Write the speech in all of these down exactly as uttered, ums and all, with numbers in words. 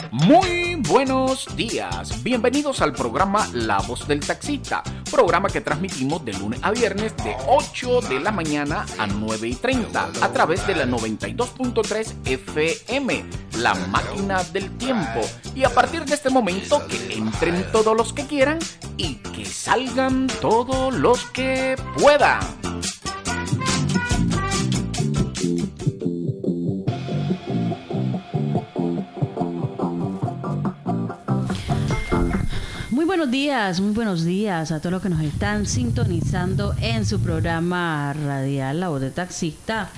Muy buenos días, bienvenidos al programa La Voz del Taxista, programa que transmitimos de lunes a viernes de ocho de la mañana a nueve y treinta a través de la noventa y dos punto tres F M, La Máquina del Tiempo. Y a partir de este momento que entren todos los que quieran y que salgan todos los que puedan. Muy buenos días, muy buenos días a todos los que nos están sintonizando en su programa radial La Voz del Taxista.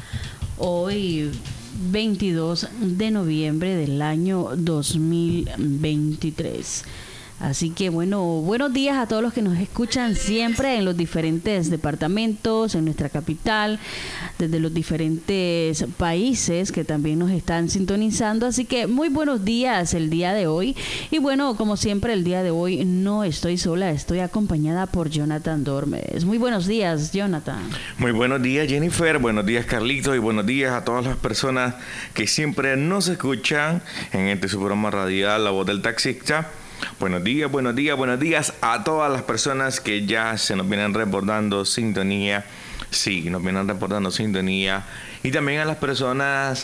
Hoy, veintidós de noviembre del año dos mil veintitrés. Así que bueno, buenos días a todos los que nos escuchan siempre en los diferentes departamentos, en nuestra capital, desde los diferentes países que también nos están sintonizando. Así que muy buenos días el día de hoy. Y bueno, como siempre el día de hoy no estoy sola, estoy acompañada por Jonathan Dormes. Muy buenos días, Jonathan. Muy buenos días, Jennifer. Buenos días, Carlito. Y buenos días a todas las personas que siempre nos escuchan en este su programa radial La Voz del Taxista. Buenos días, buenos días, buenos días a todas las personas que ya se nos vienen reportando sintonía. Sí, nos vienen reportando sintonía. Y también a las personas,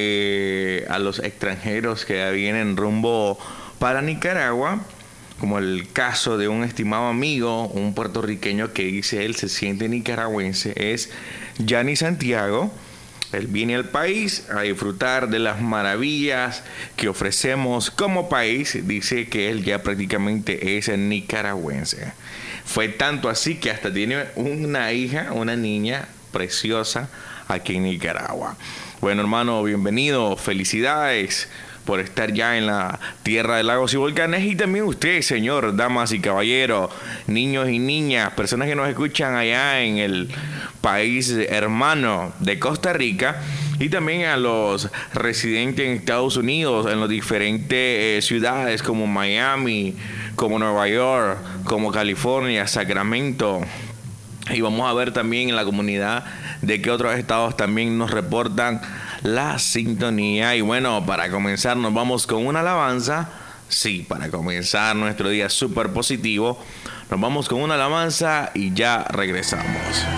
eh, a los extranjeros que vienen rumbo para Nicaragua, como el caso de un estimado amigo, un puertorriqueño que dice él se siente nicaragüense, es Yanni Santiago. Él viene al país a disfrutar de las maravillas que ofrecemos como país. Dice que él ya prácticamente es nicaragüense. Fue tanto así que hasta tiene una hija, una niña preciosa aquí en Nicaragua. Bueno, hermano, bienvenido. Felicidades por estar ya en la tierra de lagos y volcanes. Y también usted, señor, damas y caballeros, niños y niñas, personas que nos escuchan allá en el país hermano de Costa Rica, y también a los residentes en Estados Unidos, en las diferentes eh, ciudades como Miami, como Nueva York, como California, Sacramento. Y vamos a ver también en la comunidad de que otros estados también nos reportan la sintonía. Y bueno, para comenzar nos vamos con una alabanza. Sí, para comenzar nuestro día súper positivo, nos vamos con una alabanza y ya regresamos.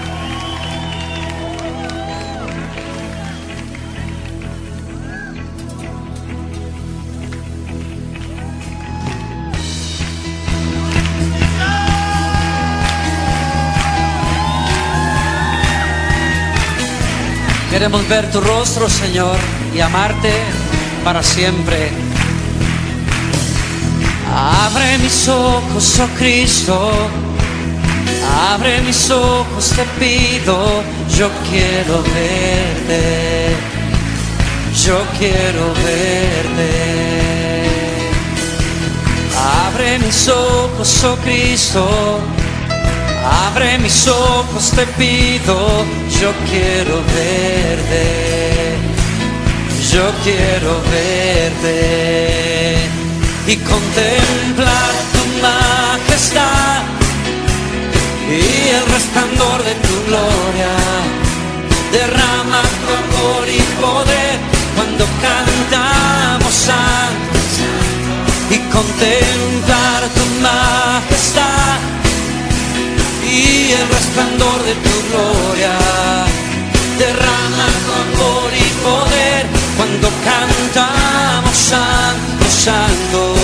Queremos ver tu rostro, Señor, y amarte para siempre. Abre mis ojos, oh Cristo, abre mis ojos, te pido. Yo quiero verte, yo quiero verte. Abre mis ojos, oh Cristo, abre mis ojos, te pido. Yo quiero verte, yo quiero verte y contemplar tu majestad y el resplandor de tu gloria. Derrama tu amor y poder cuando cantamos santos, y contemplar tu majestad y el resplandor de tu gloria. Derrama tu amor y poder cuando cantamos santo, santo.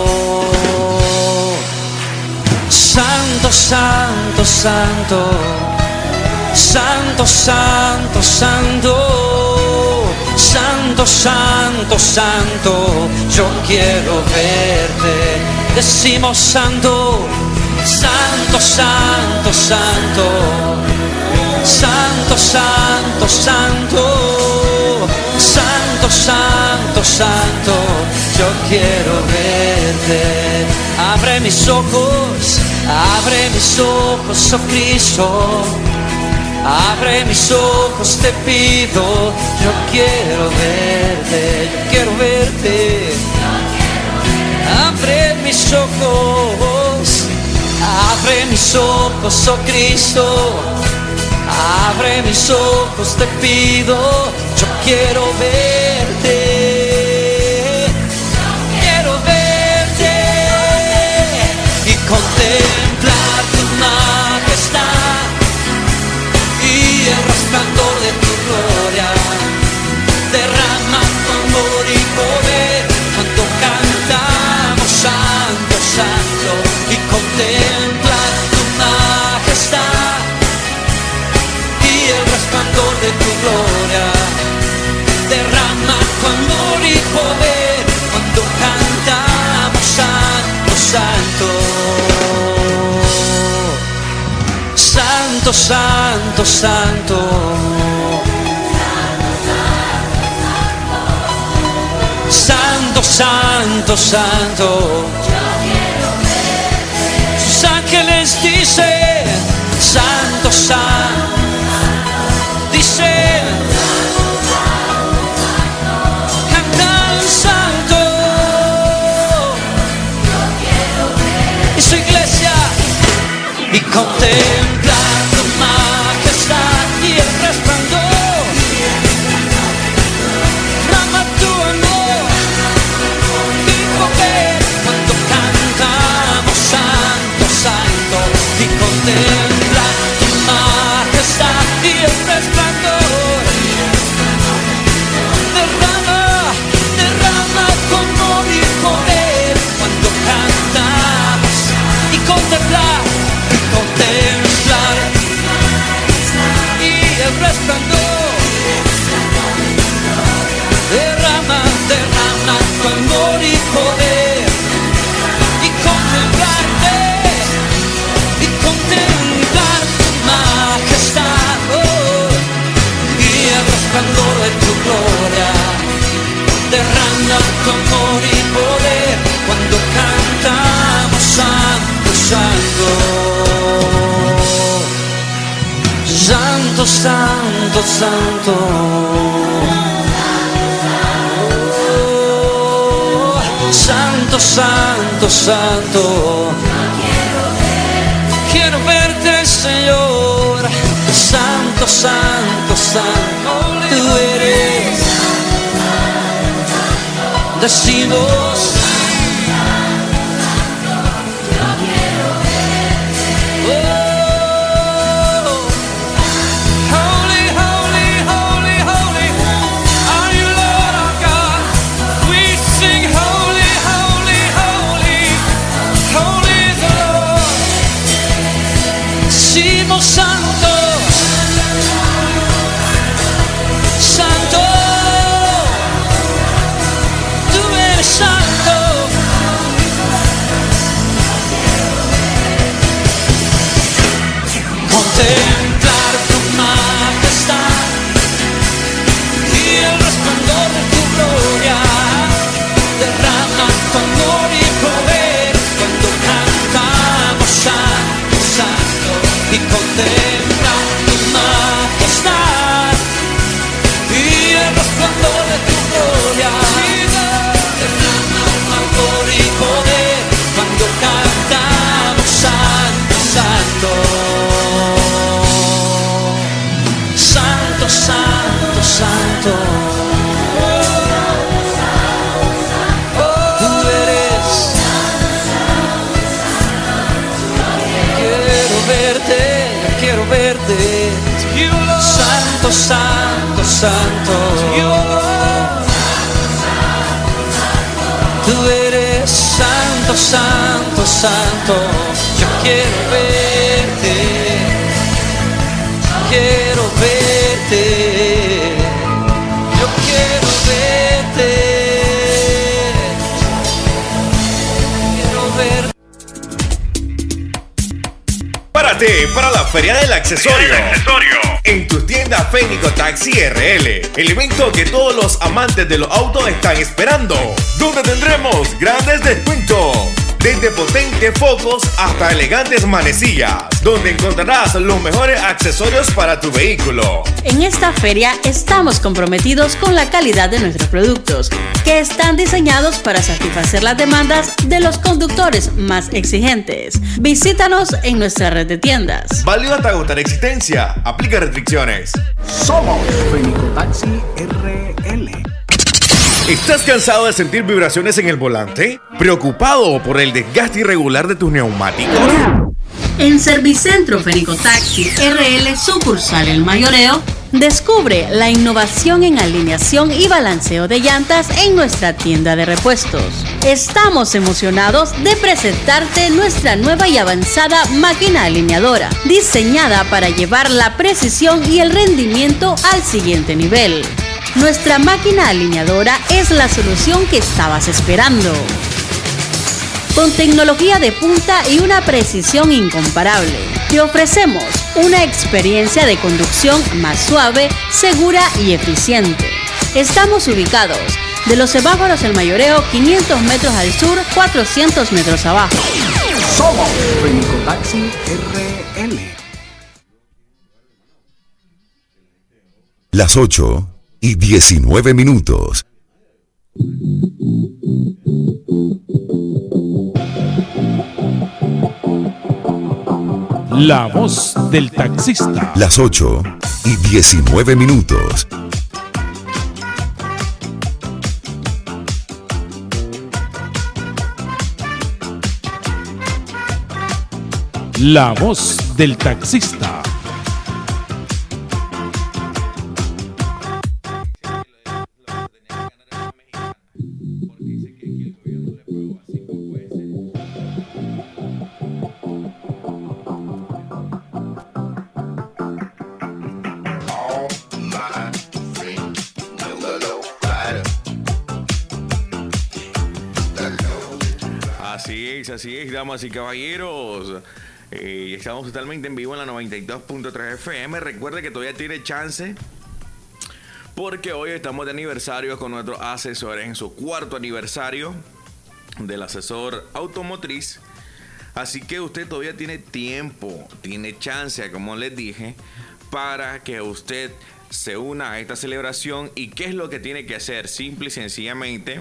Santo, santo, santo. Santo, santo, santo. Santo, santo, santo. Yo quiero verte. Decimos santo. Santo, santo, santo, santo, santo, santo, santo, santo, santo, yo quiero verte. Abre mis ojos, abre mis ojos, oh Cristo, abre mis ojos, te pido. Yo quiero verte, yo quiero verte. Abre mis ojos, abre mis ojos, oh Cristo, abre mis ojos, te pido. Yo quiero verte, poder cuando cantamos santo, santo. Santo, santo, santo. Santo, santo, santo. Sus ángeles dicen, santo, santo. Dicen, cantan santo. Y su iglesia y contemplar tu majestad y el resplandor. Rama tu amor y poder cuando cantamos santo, santo. Y contemplar tu majestad y el resplandor. Derrama, derrama tu amor y poder cuando cantamos y contemplar. Contemplar y el resplandor. Derrama, derrama tu amor y poder y contemplarte y contemplar tu majestad, oh, y el resplandor de tu gloria. Derrama tu amor y poder cuando cantamos santo, santo. Santo, santo, santo. Oh, santo, santo, santo. Quiero verte, Señor. Santo, santo, santo. Tú eres. Decimos. Santo, santo, tú eres santo. Contemplar tu majestad y el resplandor de tu gloria. Derrama tu amor y poder cuando cantamos santo, santo. Y contempla tu majestad y el resplandor de tu gloria. Derrama amor y poder cuando cantamos santo, santo. Santo, santo, santo. Oh, tú eres. Quiero verte. Quiero verte, santo, santo, santo. Tú eres santo, santo, santo. Yo quiero verte, quiero verte, yo quiero verte, quiero verte. Prepárate para la Feria del Accesorio. En tu tienda Fénico Taxi R L, el evento que todos los amantes de los autos están esperando, donde tendremos grandes descuentos, desde potentes focos hasta elegantes manecillas, donde encontrarás los mejores accesorios para tu vehículo. En esta feria estamos comprometidos con la calidad de nuestros productos, que están diseñados para satisfacer las demandas de los conductores más exigentes. Visítanos en nuestra red de tiendas. Válido hasta agotar existencia. Aplica restricciones. Somos Fénico Taxi R L. ¿Estás cansado de sentir vibraciones en el volante? ¿Preocupado por el desgaste irregular de tus neumáticos? En Servicentro Fénico Taxi R L sucursal El Mayoreo, descubre la innovación en alineación y balanceo de llantas en nuestra tienda de repuestos. Estamos emocionados de presentarte nuestra nueva y avanzada máquina alineadora, diseñada para llevar la precisión y el rendimiento al siguiente nivel. nuestra máquina alineadora es la solución que estabas esperando. Con tecnología de punta y una precisión incomparable, te ofrecemos una experiencia de conducción más suave, segura y eficiente. Estamos ubicados de los semáforos El Mayoreo, quinientos metros al sur, cuatrocientos metros abajo. Somos Fenicotaxi R L. Las ocho y diecinueve minutos. La voz del taxista. Las ocho y diecinueve minutos. La voz del taxista. Así es, así es, damas y caballeros. Eh, estamos totalmente en vivo en la noventa y dos punto tres F M. Recuerde que todavía tiene chance, porque hoy estamos de aniversario con nuestros asesores, en su cuarto aniversario del asesor automotriz. Así que usted todavía tiene tiempo, tiene chance, como les dije, para que usted se una a esta celebración. ¿Y qué es lo que tiene que hacer? Simple y sencillamente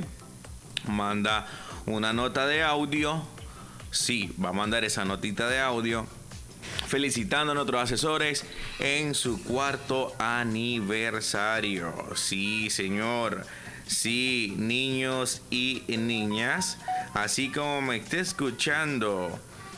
manda una nota de audio. Sí, va a mandar esa notita de audio felicitando a nuestros asesores en su cuarto aniversario. Sí, señor. Sí, niños y niñas. Así como me esté escuchando.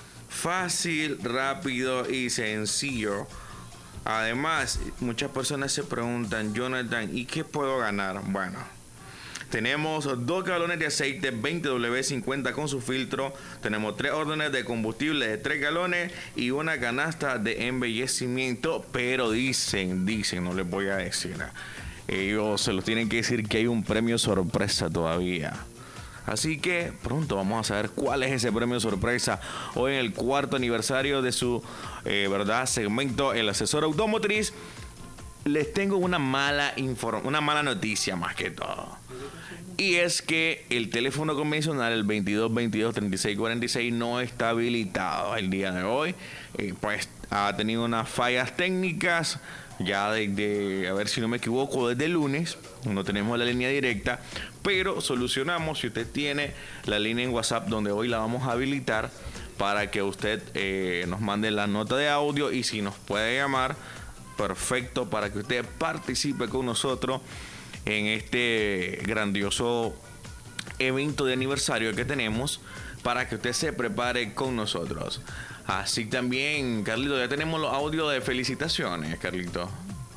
Fácil, rápido y sencillo. Además, muchas personas se preguntan, Jonathan, ¿y qué puedo ganar? Bueno, tenemos dos galones de aceite veinte W cincuenta con su filtro. Tenemos tres órdenes de combustible de tres galones y una canasta de embellecimiento. Pero dicen, dicen, no les voy a decir. Ellos se los tienen que decir que hay un premio sorpresa todavía. Así que pronto vamos a saber cuál es ese premio sorpresa. Hoy en el cuarto aniversario de su eh, verdad segmento El Asesor Automotriz. Les tengo una mala inform- una mala noticia más que todo. Y es que el teléfono convencional, el veintidós veintidós treinta y seis cuarenta y seis, no está habilitado el día de hoy. Eh, pues ha tenido unas fallas técnicas. Ya desde, a ver si no me equivoco, desde el lunes no tenemos la línea directa, pero solucionamos. Si usted tiene la línea en WhatsApp, donde hoy la vamos a habilitar para que usted eh, nos mande la nota de audio, y si nos puede llamar, perfecto, para que usted participe con nosotros en este grandioso evento de aniversario que tenemos, para que usted se prepare con nosotros. Así también, Carlito, ya tenemos los audios de felicitaciones, Carlito.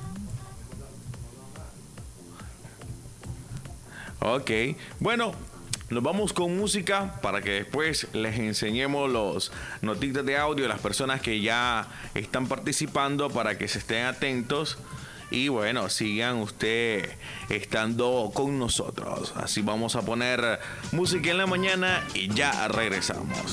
Ok, bueno, nos vamos con música para que después les enseñemos los notitas de audio de las personas que ya están participando, para que se estén atentos y bueno, sigan usted estando con nosotros. Así vamos a poner música en la mañana y ya regresamos.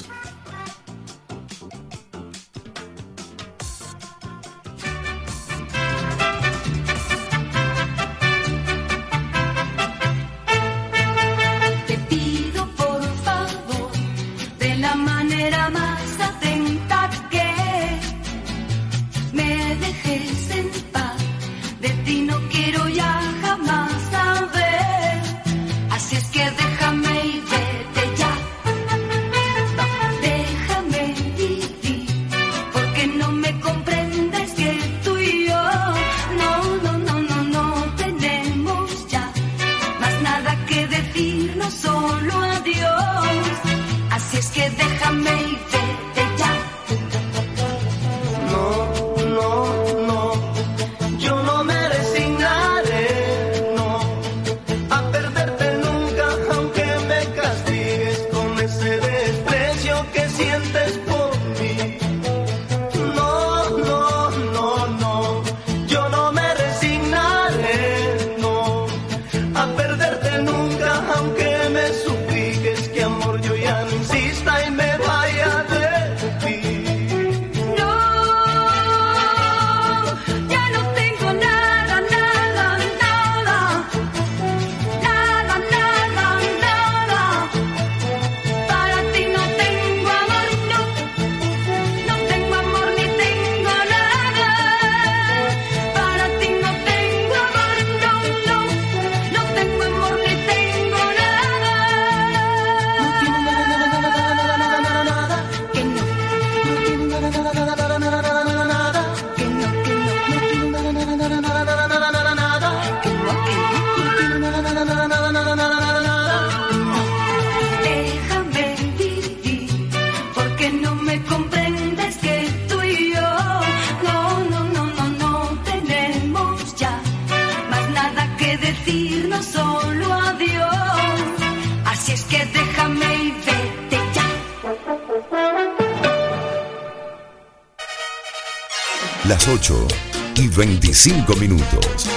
Así es que déjame y vete ya. Las ocho y veinticinco minutos.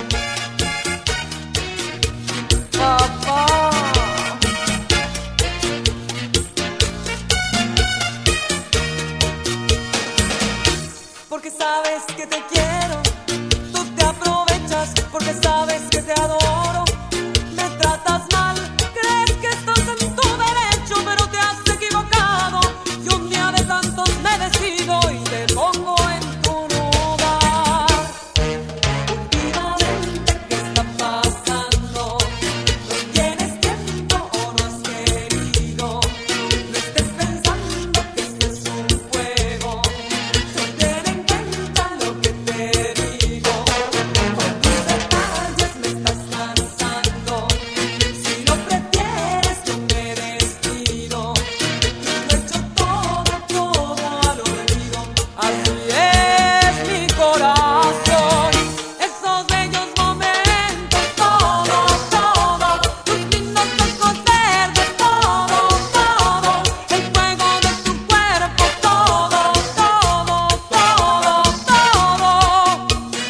Porque sabes que te quiero, tú te aprovechas porque sabes que te adoro. Me tratas mal, crees que estás en tu derecho, pero te has equivocado. Y un día de tantos me decido y te pongo en tu lugar. Últimamente, ¿qué está pasando? ¿No tienes tiempo o no has querido? No estés pensando que este es un juego. Ten en cuenta lo que te digo. Con tus detalles me estás cansando. Si lo prefieres yo me despido. Lo he hecho todo, todo al olvido. Así es mi corazón. Esos bellos momentos, todo, todo. Tus lindos ojos verdes, todo, todo. El fuego de tu cuerpo, todo, todo, todo, todo.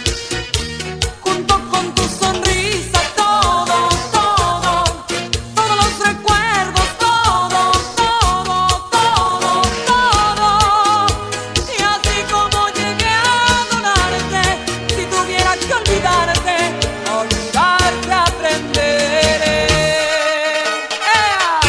Junto con tu sonrisa, todo, todo. Todos los recuerdos, todo, todo, todo, todo. Y así como llegué a adorarte, si tuviera que olvidarte, a olvidarte aprenderé. ¡Ea!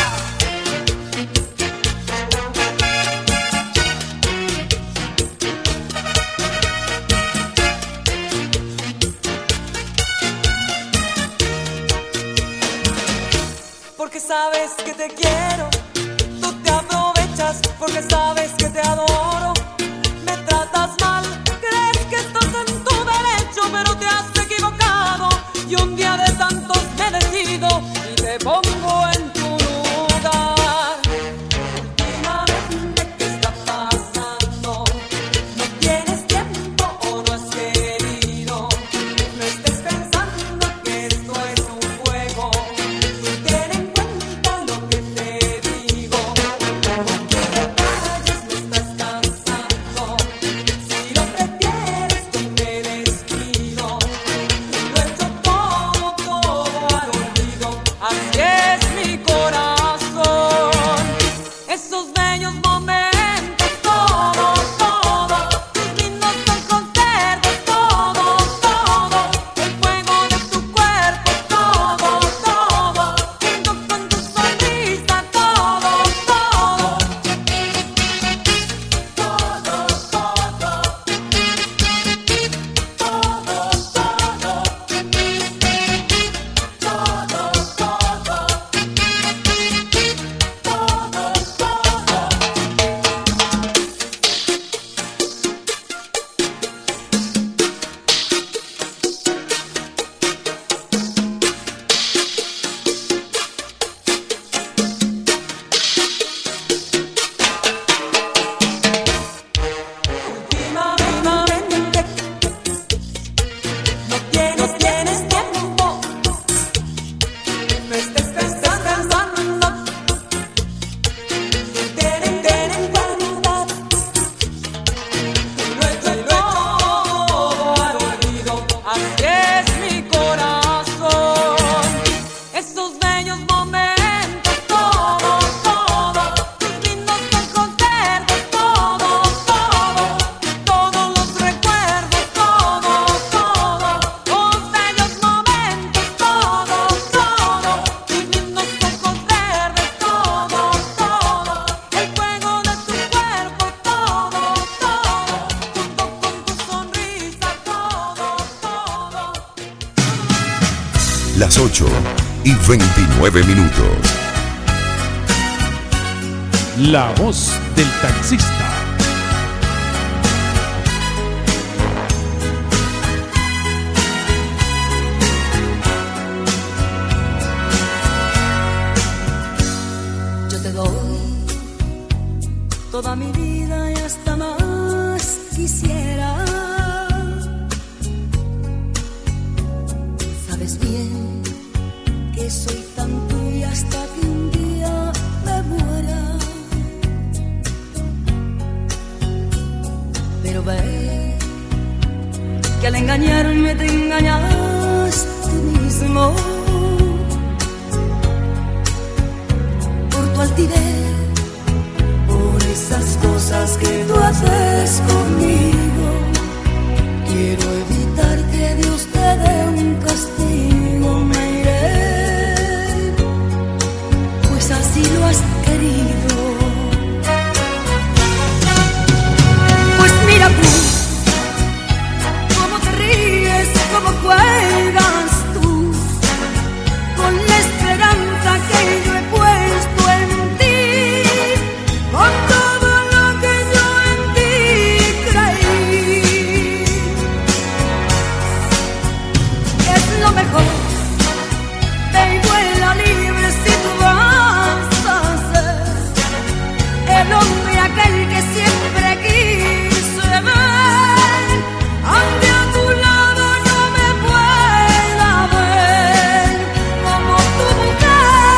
Porque sabes que te quiero, tú te aprovechas porque sabes que te adoro. Me tratas mal, crees que estás en tu derecho, pero te has equivocado. Y un día de tantos me decido y te pongo en tu lugar. Últimamente, ¿qué está pasando? ¿No tienes tiempo o no has querido? No estés pensando que esto es un juego. Ten en cuenta lo que te digo. Con tus detalles me estás cansando. Si lo prefieres yo me despido. Lo he hecho todo, todo al olvido. Así es mi corazón. Esos bellos momentos, todo, todo. Tus lindos ojos verdes, todo, todo. El fuego de tu cuerpo, todo, todo. Junto con tu sonrisa, todo, todo. Todo, todo. Todo, Últimamente, no tienes, no tienes tiempo. No estés pensando. Ten en, ten en cuenta. Lo he hecho todo al olvido. Así es mi corazón. Esos bellos momentos, todo, todo. Tus lindos ojos verdes, todo, todo. Todos los recuerdos, todo, todo. Los bellos momentos, todo, todo. Tus lindos ojos verdes, todo, todo. El fuego de tu cuerpo, todo, todo. Junto con tu sonrisa, todo, todo. Las ocho y veintinueve minutos. La voz del taxista. Yo te doy toda mi vida y hasta más quisiera. Sabes bien que soy tan tuya hasta que un día me muera. Pero ve engañarme te engañas tú mismo. Por tu altivez, por esas cosas que tú haces conmigo, quiero evitar que Dios te dé un castigo. Me iré, pues así lo has querido. Pues mira tú, cómo te ríes, cómo juegas tú, con la esperanza que yo he puesto en ti, con todo lo que yo en ti creí. Es lo mejor, ve y vuela libre si tú vas a ser el hombre aquel que siempre quise ver, aunque a tu lado no me pueda ver como tu mujer.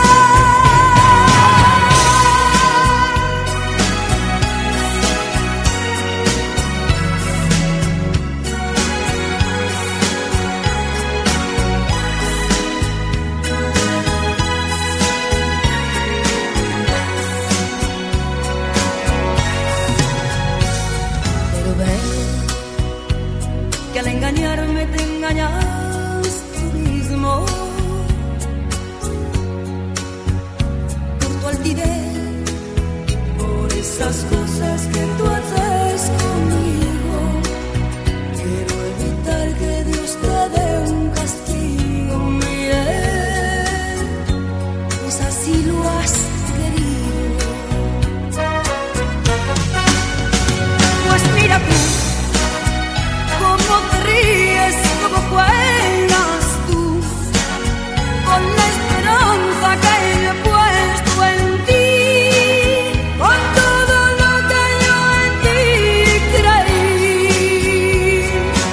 Pero ve que al engañarme te engañas tú mismo. Por tu altivez, por esas cosas que tú haces conmigo, quiero evitar que Dios te dé un castigo. Mire, pues así lo has querido. Pues mira tú, cómo te ríes, cómo juegas tú, con la esperanza que yo he puesto en ti, con todo lo que yo en ti creí.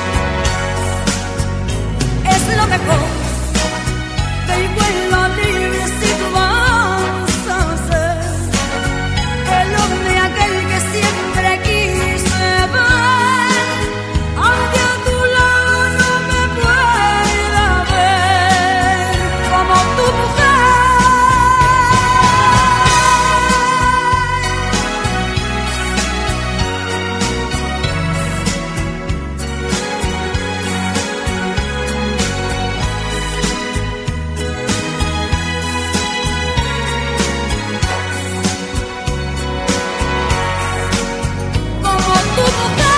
Es lo mejor, ve y vuela libre si tú vas a ser el hombre aquel que siempre quise ver, aunque a tu lado no me pueda ver como tu mujer. Como tu mujer.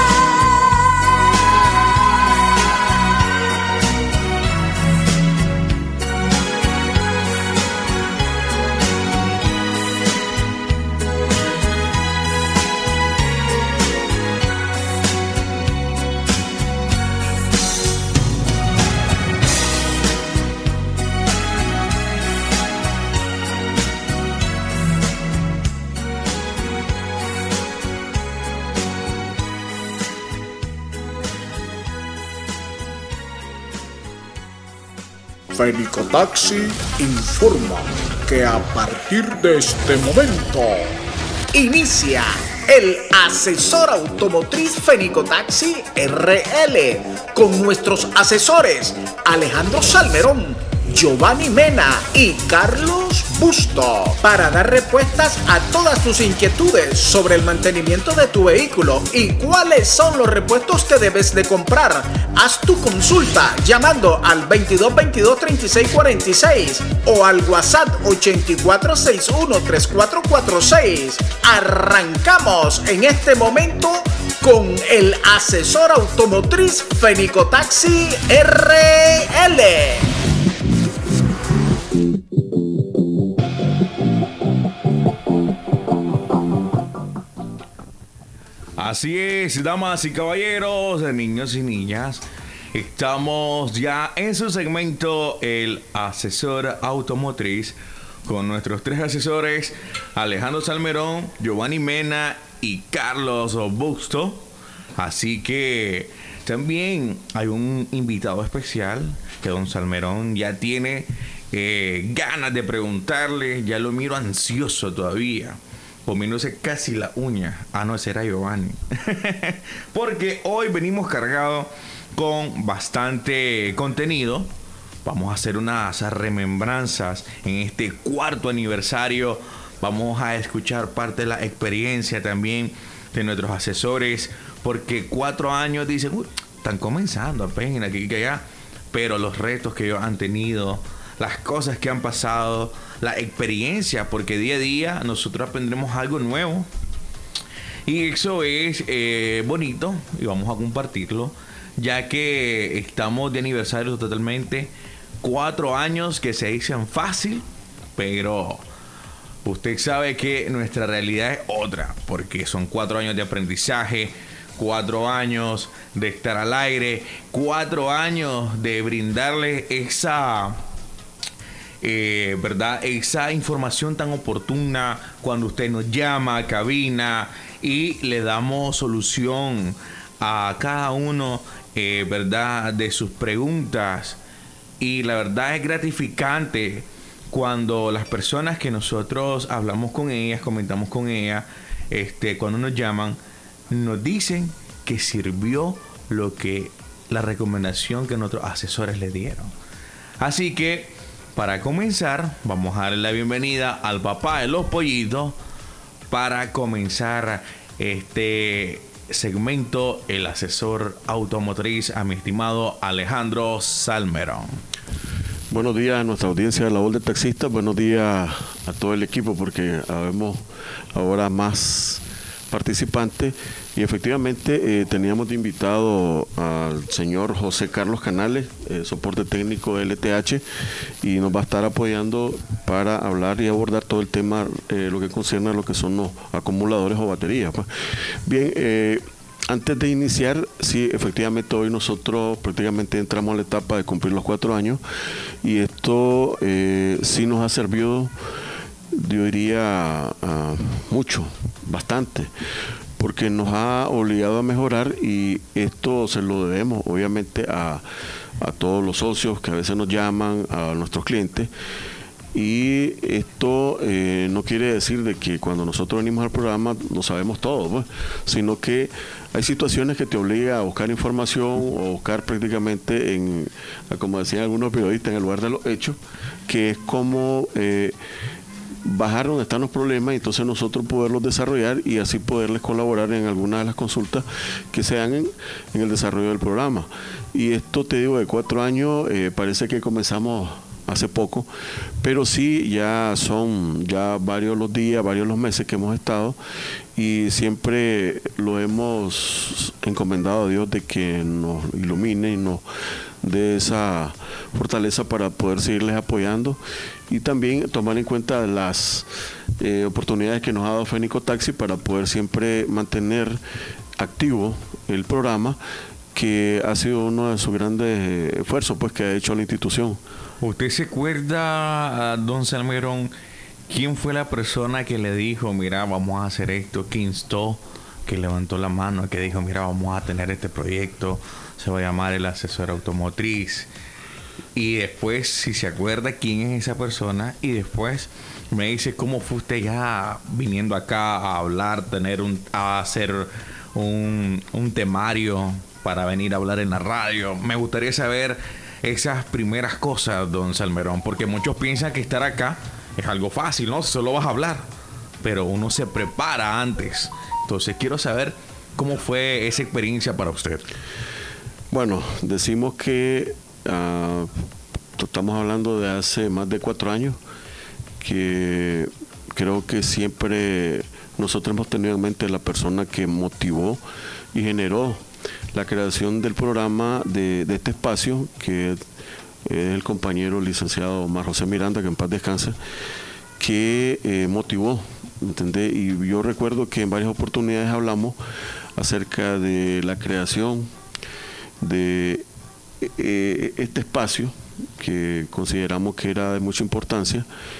Fenicotaxi informa que a partir de este momento Inicia el asesor automotriz Fenicotaxi R L con nuestros asesores Alejandro Salmerón, Giovanni Mena y Carlos Busto para dar respuestas a todas tus inquietudes sobre el mantenimiento de tu vehículo y cuáles son los repuestos que debes de comprar. Haz tu consulta llamando al veintidós veintidós treinta y seis cuarenta y seis o al WhatsApp ochenta y cuatro sesenta y uno treinta y cuatro cuarenta y seis. Arrancamos en este momento con el asesor automotriz Fenicotaxi R L. Así es, damas y caballeros, niños y niñas, estamos ya en su segmento El Asesor Automotriz con nuestros tres asesores Alejandro Salmerón, Giovanni Mena y Carlos Busto. Así que también hay un invitado especial que don Salmerón ya tiene eh, ganas de preguntarle, ya lo miro ansioso todavía, comiéndose casi la uña. Ah, no, ese era Giovanni. Porque hoy venimos cargados con bastante contenido. Vamos a hacer unas remembranzas en este cuarto aniversario. Vamos a escuchar parte de la experiencia también de nuestros asesores, porque cuatro años dicen, uy, están comenzando apenas aquí y allá, pero los retos que ellos han tenido, las cosas que han pasado, la experiencia, porque día a día nosotros aprendemos algo nuevo. Y eso es eh, bonito y vamos a compartirlo, ya que estamos de aniversario totalmente. Cuatro años que se dicen fácil, pero usted sabe que nuestra realidad es otra, porque son cuatro años de aprendizaje, cuatro años de estar al aire, cuatro años de brindarle esa... Eh, ¿verdad? Esa información tan oportuna cuando usted nos llama a cabina y le damos solución a cada uno, eh, ¿verdad? De sus preguntas. Y la verdad es gratificante cuando las personas que nosotros hablamos con ellas, comentamos con ellas, este, cuando nos llaman, nos dicen que sirvió lo que la recomendación que nuestros asesores le dieron. Así que para comenzar, vamos a darle la bienvenida al papá de los pollitos para comenzar este segmento, el asesor automotriz, a mi estimado Alejandro Salmerón. Buenos días a nuestra audiencia de La Voz del Taxista, buenos días a todo el equipo, porque habemos ahora más participantes y efectivamente eh, teníamos de invitado al señor José Carlos Canales, eh, soporte técnico de L T H, y nos va a estar apoyando para hablar y abordar todo el tema, eh, lo que concierne a lo que son los acumuladores o baterías. Pues. Bien, eh, antes de iniciar, sí, efectivamente hoy nosotros prácticamente entramos a la etapa de cumplir los cuatro años y esto eh, sí nos ha servido, yo diría, uh, mucho, bastante, porque nos ha obligado a mejorar y esto se lo debemos obviamente a, a todos los socios que a veces nos llaman, a nuestros clientes. Y esto eh, no quiere decir de que cuando nosotros venimos al programa lo sabemos todo, pues, sino que hay situaciones que te obligan a buscar información o buscar prácticamente, en, como decían algunos periodistas, en el lugar de los hechos, que es como eh, bajar donde están los problemas y entonces nosotros poderlos desarrollar y así poderles colaborar en algunas de las consultas que se hagan en, en el desarrollo del programa. Y esto, te digo, de cuatro años, eh, parece que comenzamos hace poco, pero sí ya son ya varios los días, varios los meses que hemos estado y siempre lo hemos encomendado a Dios de que nos ilumine y nos dé esa fortaleza para poder seguirles apoyando y también tomar en cuenta las eh, oportunidades que nos ha dado Fénico Taxi para poder siempre mantener activo el programa, que ha sido uno de sus grandes esfuerzos pues que ha hecho la institución. ¿Usted se acuerda, don Salmerón, quién fue la persona que le dijo, mira, vamos a hacer esto, que instó, que levantó la mano, que dijo, mira, vamos a tener este proyecto, se va a llamar el asesor automotriz? Y después, si se acuerda quién es esa persona, y después me dice cómo fue usted ya viniendo acá a hablar, tener un, a hacer un, un temario para venir a hablar en la radio. Me gustaría saber esas primeras cosas, don Salmerón, porque muchos piensan que estar acá es algo fácil, ¿no? Solo vas a hablar, pero uno se prepara antes. Entonces quiero saber cómo fue esa experiencia para usted. Bueno, decimos que uh, estamos hablando de hace más de cuatro años, que creo que siempre nosotros hemos tenido en mente la persona que motivó y generó la creación del programa de, de este espacio, que es el compañero licenciado Omar José Miranda, que en paz descanse, que eh, motivó, ¿entendés? Y yo recuerdo que en varias oportunidades hablamos acerca de la creación de eh, este espacio, que consideramos que era de mucha importancia,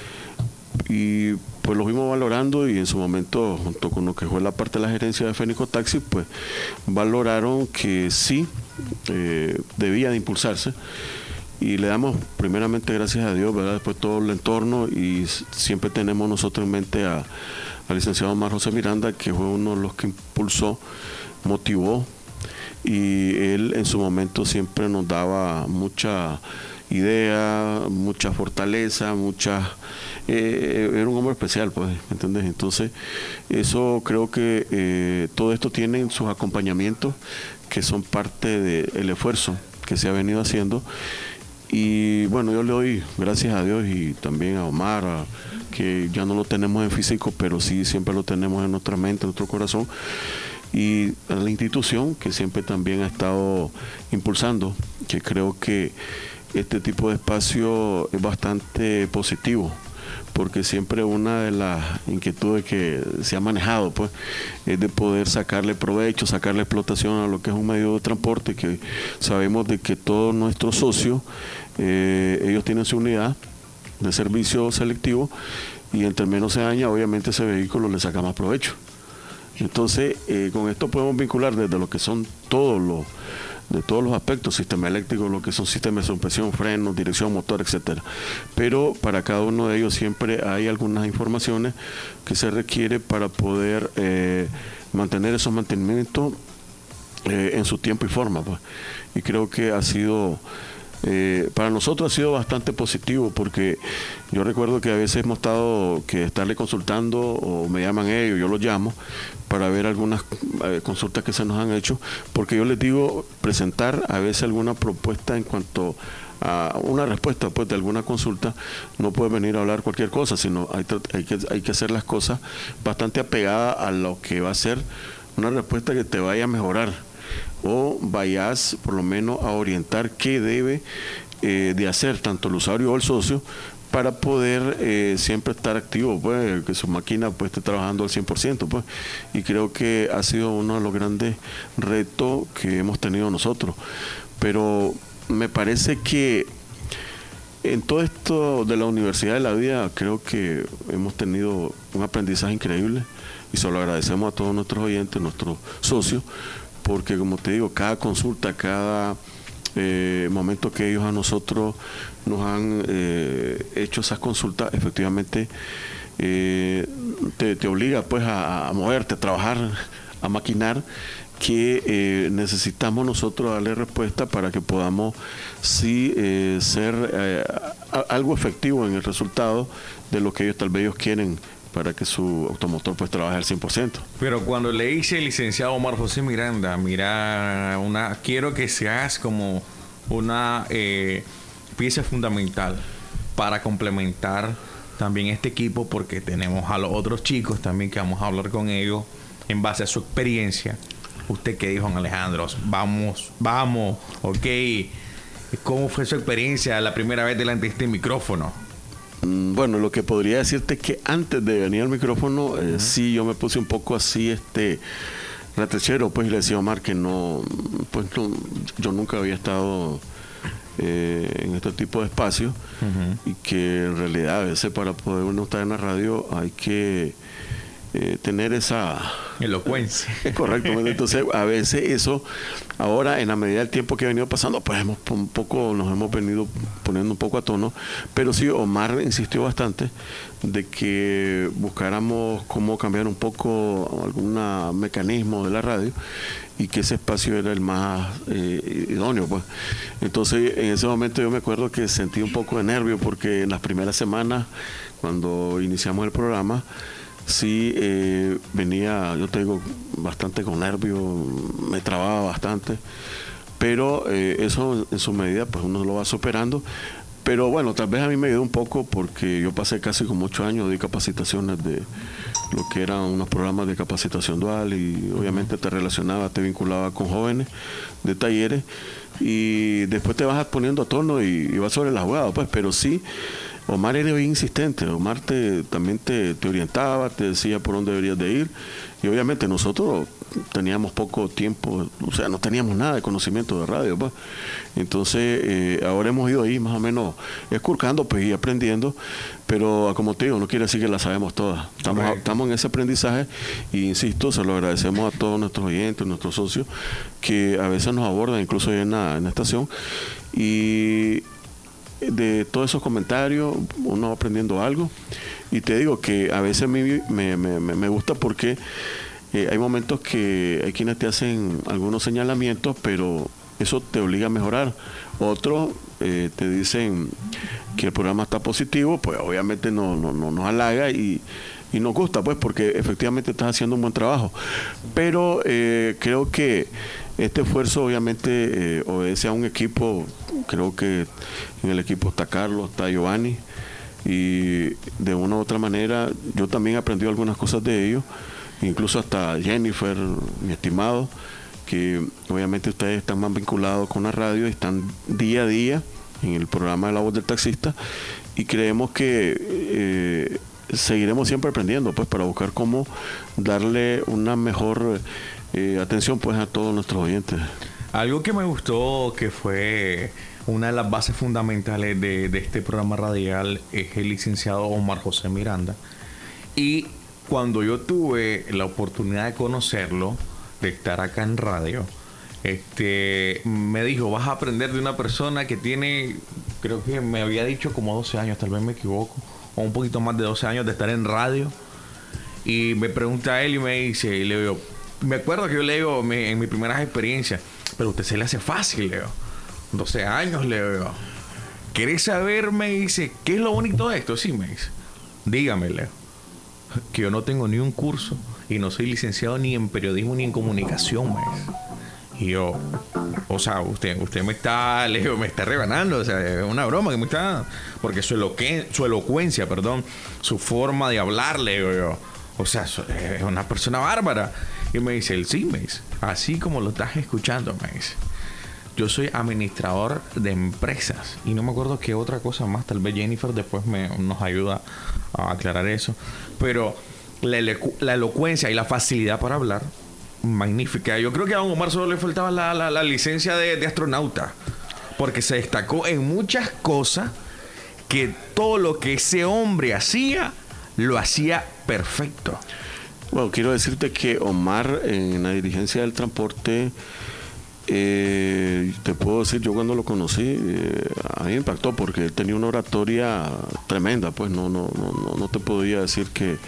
y pues lo fuimos valorando, y en su momento, junto con lo que fue la parte de la gerencia de Fénico Taxi, pues valoraron que sí eh, debía de impulsarse, y le damos primeramente gracias a Dios, ¿verdad? Después todo el entorno, y siempre tenemos nosotros en mente a, al licenciado Omar José Miranda, que fue uno de los que impulsó, motivó y él en su momento siempre nos daba mucha idea, mucha fortaleza, mucha eh, era un hombre especial, pues, ¿me entiendes? Entonces, eso creo que eh, todo esto tiene sus acompañamientos que son parte del esfuerzo que se ha venido haciendo. Y bueno, yo le doy gracias a Dios y también a Omar, a, que ya no lo tenemos en físico, pero sí siempre lo tenemos en nuestra mente, en nuestro corazón, y a la institución que siempre también ha estado impulsando, que creo que este tipo de espacio es bastante positivo, porque siempre una de las inquietudes que se ha manejado, pues, es de poder sacarle provecho, sacarle explotación a lo que es un medio de transporte, que sabemos de que todos nuestros socios, eh, ellos tienen su unidad de servicio selectivo, y entre menos se daña, obviamente ese vehículo le saca más provecho. Entonces, eh, con esto podemos vincular desde lo que son todos los de todos los aspectos, sistema eléctrico, lo que son sistemas de suspensión, frenos, dirección, motor, etcétera. Pero para cada uno de ellos siempre hay algunas informaciones que se requiere para poder eh, mantener esos mantenimientos eh, en su tiempo y forma, pues. Y creo que ha sido Eh, para nosotros ha sido bastante positivo, porque yo recuerdo que a veces hemos estado que estarle consultando, o me llaman ellos, yo los llamo para ver algunas eh, consultas que se nos han hecho, porque yo les digo presentar a veces alguna propuesta en cuanto a una respuesta, pues, de alguna consulta. No puede venir a hablar cualquier cosa, sino hay, hay, que, hay que hacer las cosas bastante apegadas a lo que va a ser una respuesta que te vaya a mejorar, o vayas por lo menos a orientar qué debe eh, de hacer tanto el usuario o el socio para poder eh, siempre estar activo, pues, que su máquina pues esté trabajando al cien por ciento, pues. Y creo que ha sido uno de los grandes retos que hemos tenido nosotros. Pero me parece que en todo esto de la Universidad de la Vida, creo que hemos tenido un aprendizaje increíble, y se lo agradecemos a todos nuestros oyentes, nuestros socios, porque, como te digo, cada consulta, cada eh, momento que ellos a nosotros nos han eh, hecho esas consultas, efectivamente eh, te, te obliga, pues, a, a moverte, a trabajar, a maquinar, que eh, necesitamos nosotros darle respuesta para que podamos sí eh, ser eh, a, algo efectivo en el resultado de lo que ellos tal vez ellos quieren, para que su automotor pues trabaje al cien por ciento. Pero cuando le dice el licenciado Omar José Miranda, mira, una quiero que seas como una eh, pieza fundamental para complementar también este equipo, porque tenemos a los otros chicos también que vamos a hablar con ellos en base a su experiencia. Usted que dijo, don Alejandro, vamos, vamos, ok, ¿cómo fue su experiencia la primera vez delante de este micrófono? Bueno, lo que podría decirte es que antes de venir al micrófono, eh, uh-huh. sí, yo me puse un poco así, este, ratechero, pues, y le decía a Omar que no, pues, no, yo nunca había estado eh, en este tipo de espacios, uh-huh. y que en realidad a veces para poder uno estar en la radio hay que eh, tener esa elocuencia. Es correcto. Entonces, a veces eso, ahora en la medida del tiempo que ha venido pasando, pues hemos un poco, nos hemos venido poniendo un poco a tono. Pero sí, Omar insistió bastante de que buscáramos cómo cambiar un poco algún mecanismo de la radio, y que ese espacio era el más eh, idóneo, pues. Entonces, en ese momento yo me acuerdo que sentí un poco de nervio, porque en las primeras semanas, cuando iniciamos el programa, sí eh, venía, yo te digo, bastante con nervios, me trababa bastante, pero eh, eso en su medida pues uno lo va superando. Pero bueno, tal vez a mí me ayudó un poco, porque yo pasé casi con muchos años de capacitaciones de lo que eran unos programas de capacitación dual, y obviamente te relacionaba, te vinculaba con jóvenes de talleres, y después te vas poniendo a tono y, y vas sobre la jugada, pues. Pero sí, Omar era bien insistente. Omar te, también te, te orientaba, te decía por dónde deberías de ir, y obviamente nosotros teníamos poco tiempo, o sea, no teníamos nada de conocimiento de radio, pues. Entonces eh, ahora hemos ido ahí más o menos esculcando, pues, y aprendiendo, pero como te digo, no quiere decir que la sabemos todas. Estamos, a, estamos en ese aprendizaje, y insisto, se lo agradecemos a todos nuestros oyentes, nuestros socios, que a veces nos abordan, incluso en la, en la estación, y de todos esos comentarios uno va aprendiendo algo. Y te digo que a veces a mí me, me, me gusta, porque eh, hay momentos que hay quienes te hacen algunos señalamientos, pero eso te obliga a mejorar. Otros eh, te dicen que el programa está positivo, pues obviamente no, no, no nos halaga y, y nos gusta, pues, porque efectivamente estás haciendo un buen trabajo. Pero eh, creo que este esfuerzo obviamente eh, obedece a un equipo. Creo que en el equipo está Carlos, está Giovanni, y de una u otra manera yo también he aprendido algunas cosas de ellos, incluso hasta Jennifer, mi estimado, que obviamente ustedes están más vinculados con la radio, están día a día en el programa de La Voz del Taxista, y creemos que eh, seguiremos siempre aprendiendo, pues, para buscar cómo darle una mejor eh, atención, pues, a todos nuestros oyentes. Algo que me gustó, que fue una de las bases fundamentales de, de este programa radial, es el licenciado Omar José Miranda. Y cuando yo tuve la oportunidad de conocerlo, de estar acá en radio, este, me dijo, vas a aprender de una persona que tiene, creo que me había dicho como doce años, tal vez me equivoco, o un poquito más de doce años de estar en radio. Y me pregunta a él y me dice, y le digo, me acuerdo que yo le digo me, en mis primeras experiencias, pero a usted se le hace fácil, Leo. doce años, Leo. ¿Querés saber? Me dice, ¿qué es lo bonito de esto? Sí, me dice. Dígame, Leo, que yo no tengo ni un curso y no soy licenciado ni en periodismo ni en comunicación, me dice. Y yo, o sea, usted, usted me está, Leo, me está rebanando, o sea, es una broma que me está, porque su, eloque, su elocuencia, perdón, su forma de hablar, Leo, yo, o sea, es una persona bárbara. Y me dice, él sí, me dice, así como lo estás escuchando, me dice. Yo soy administrador de empresas. Y no me acuerdo qué otra cosa más. Tal vez Jennifer después me, nos ayuda a aclarar eso. Pero la, elecu- la elocuencia y la facilidad para hablar, magnífica. Yo creo que a don Omar solo le faltaba la, la, la licencia de, de astronauta. Porque se destacó en muchas cosas que todo lo que ese hombre hacía, lo hacía perfecto. Bueno, quiero decirte que Omar, en la dirigencia del transporte, eh, te puedo decir, yo cuando lo conocí, eh, a mí me impactó porque él tenía una oratoria tremenda, pues no, no, no, no te podía decir que,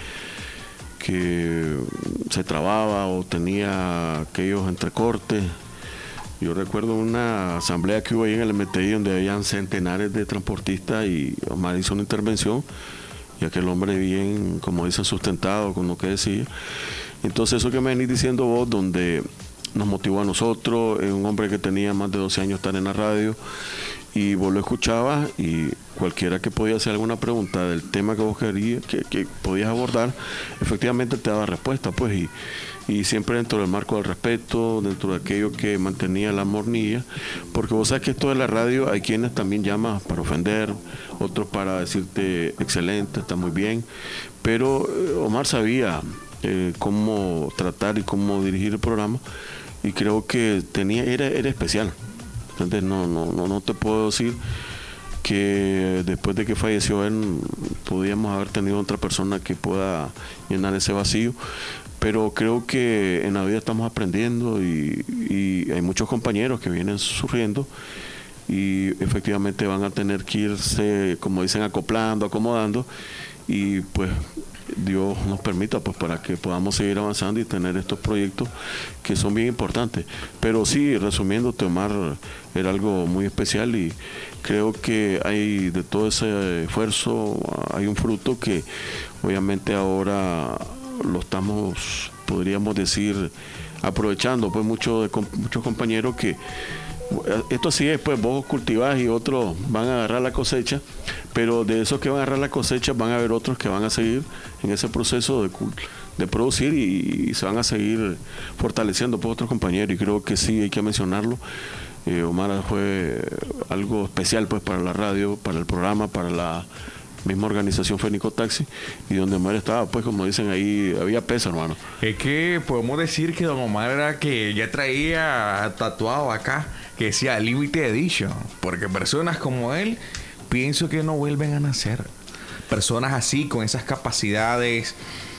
que se trababa o tenía aquellos entrecortes. Yo recuerdo una asamblea que hubo ahí en el M T I donde habían centenares de transportistas y Omar hizo una intervención. Y aquel hombre bien, como dicen, sustentado con lo que decía. Entonces eso que me venís diciendo vos, donde nos motivó a nosotros, es un hombre que tenía más de doce años estar en la radio, y vos lo escuchabas, y cualquiera que podía hacer alguna pregunta del tema que vos querías, que, que podías abordar, efectivamente te daba respuesta, pues, y, y siempre dentro del marco del respeto, dentro de aquello que mantenía la armonía, porque vos sabes que esto de la radio hay quienes también llaman para ofender, otros para decirte excelente, está muy bien, pero Omar sabía eh, cómo tratar y cómo dirigir el programa, y creo que tenía era, era especial. Entonces no, no, no, no te puedo decir que después de que falleció él podíamos haber tenido otra persona que pueda llenar ese vacío, pero creo que en la vida estamos aprendiendo y, y hay muchos compañeros que vienen surgiendo y efectivamente van a tener que irse, como dicen, acoplando, acomodando, y pues Dios nos permita, pues, para que podamos seguir avanzando y tener estos proyectos que son bien importantes. Pero sí, resumiendo, Omar era algo muy especial, y creo que hay de todo ese esfuerzo hay un fruto que obviamente ahora lo estamos, podríamos decir, aprovechando, pues, muchos muchos compañeros que esto sí es, pues, vos cultivás y otros van a agarrar la cosecha, pero de esos que van a agarrar la cosecha van a haber otros que van a seguir en ese proceso de, de producir y, y se van a seguir fortaleciendo por otros compañeros, y creo que sí hay que mencionarlo. eh, Omar fue algo especial, pues, para la radio, para el programa, para la misma organización Fénico Taxi, y donde Omar estaba, pues, como dicen ahí, había peso, hermano. Es que podemos decir que don Omar era que ya traía tatuado acá que decía Limited Edition, porque personas como él pienso que no vuelven a nacer. Personas así, con esas capacidades,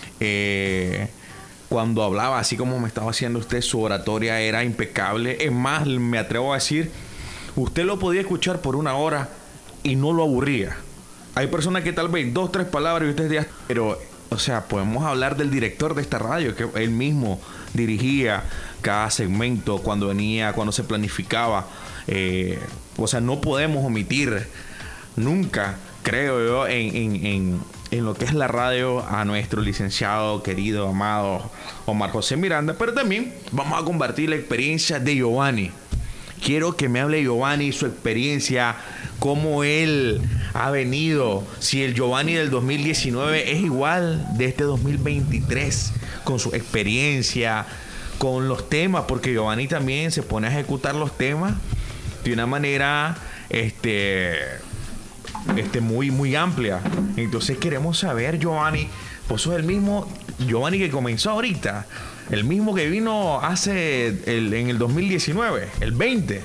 eh, cuando hablaba así como me estaba haciendo usted, su oratoria era impecable. Es más, me atrevo a decir, usted lo podía escuchar por una hora y no lo aburría. Hay personas que tal vez dos, tres palabras y usted ya... Pero o sea, podemos hablar del director de esta radio, que él mismo dirigía cada segmento cuando venía, cuando se planificaba. Eh, o sea, no podemos omitir nunca, creo yo, en, en, en, en lo que es la radio a nuestro licenciado, querido, amado Omar José Miranda. Pero también vamos a compartir la experiencia de Giovanni. Quiero que me hable Giovanni, su experiencia, cómo él ha venido, si el Giovanni del dos mil diecinueve es igual de este dos mil veintitrés, con su experiencia, con los temas, porque Giovanni también se pone a ejecutar los temas de una manera este, este muy, muy amplia. Entonces queremos saber, Giovanni, pues sos el mismo Giovanni que comenzó ahorita, el mismo que vino hace el, en el dos mil diecinueve, el veinte.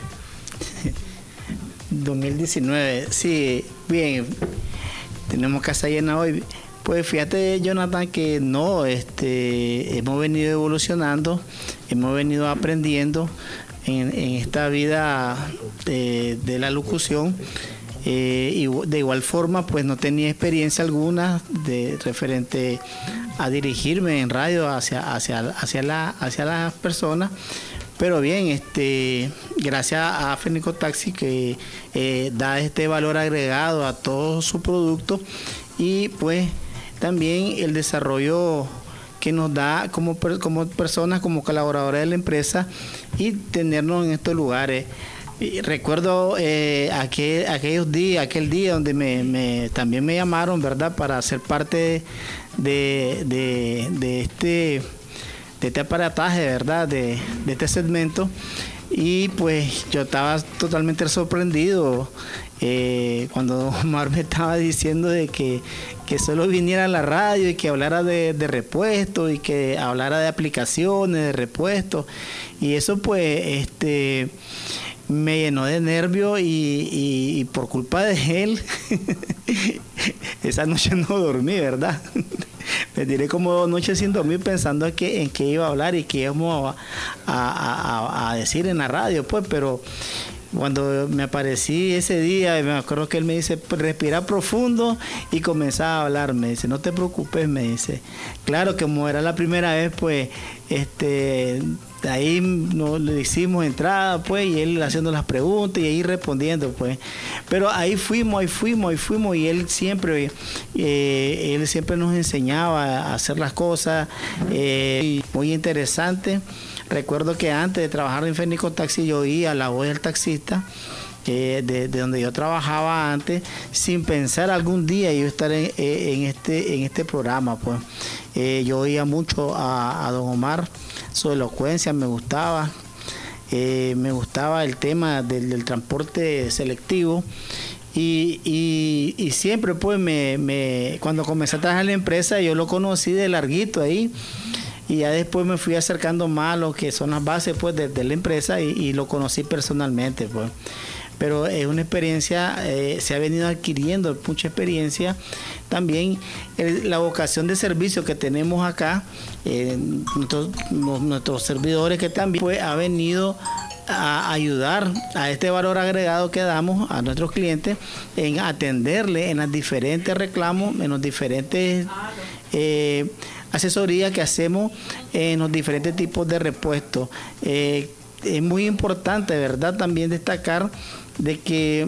dos mil diecinueve, sí, bien, tenemos casa llena hoy. Pues fíjate, Jonathan, que no, este, hemos venido evolucionando, hemos venido aprendiendo en, en esta vida de, de la locución. Eh, y de igual forma, pues no tenía experiencia alguna de referente a dirigirme en radio hacia, hacia, hacia, la, hacia las personas. Pero bien, este, gracias a Fénico Taxi, que eh, da este valor agregado a todo su producto, y pues también el desarrollo que nos da como, como personas, como colaboradores de la empresa, y tenernos en estos lugares. Y recuerdo eh, aquel, aquellos días, aquel día donde me, me, también me llamaron, ¿verdad?, para ser parte de, de, de este de este aparataje, ¿verdad?, de, de este segmento. Y pues yo estaba totalmente sorprendido eh, cuando Omar me estaba diciendo de que, que solo viniera a la radio y que hablara de, de repuestos y que hablara de aplicaciones, de repuestos. Y eso pues este me llenó de nervios, y, y, y por culpa de él esa noche no dormí, ¿verdad? Me tiré como dos noches sin dormir pensando en qué, en qué iba a hablar y qué íbamos a, a, a, a decir en la radio, pues. Pero cuando me aparecí ese día, me acuerdo que él me dice, respira profundo y comenzaba a hablar. Me dice, no te preocupes, me dice. Claro que como era la primera vez, pues, este... ahí no, le hicimos entrada, pues, y él haciendo las preguntas y ahí respondiendo, pues. Pero ahí fuimos, ahí fuimos, ahí fuimos, y él siempre, eh, él siempre nos enseñaba a hacer las cosas, eh, muy interesante. Recuerdo que antes de trabajar en Fénico Taxi, yo oía La Voz del Taxista, eh, de, de donde yo trabajaba antes, sin pensar algún día yo estar en, en, este, en este programa, pues. Eh, yo oía mucho a, a don Omar, su elocuencia me gustaba, eh, me gustaba el tema del, del transporte selectivo, y, y, y siempre pues me, me cuando comencé a trabajar en la empresa yo lo conocí de larguito ahí, y ya después me fui acercando más a lo que son las bases pues de, de la empresa, y, y lo conocí personalmente, pues. Pero es una experiencia, eh, se ha venido adquiriendo mucha experiencia. También el, la vocación de servicio que tenemos acá, eh, nuestros, nuestros servidores, que también pues, ha venido a ayudar a este valor agregado que damos a nuestros clientes en atenderle en los diferentes reclamos, en los diferentes eh, asesorías que hacemos en los diferentes tipos de repuestos. Eh, es muy importante, ¿verdad?, también destacar de que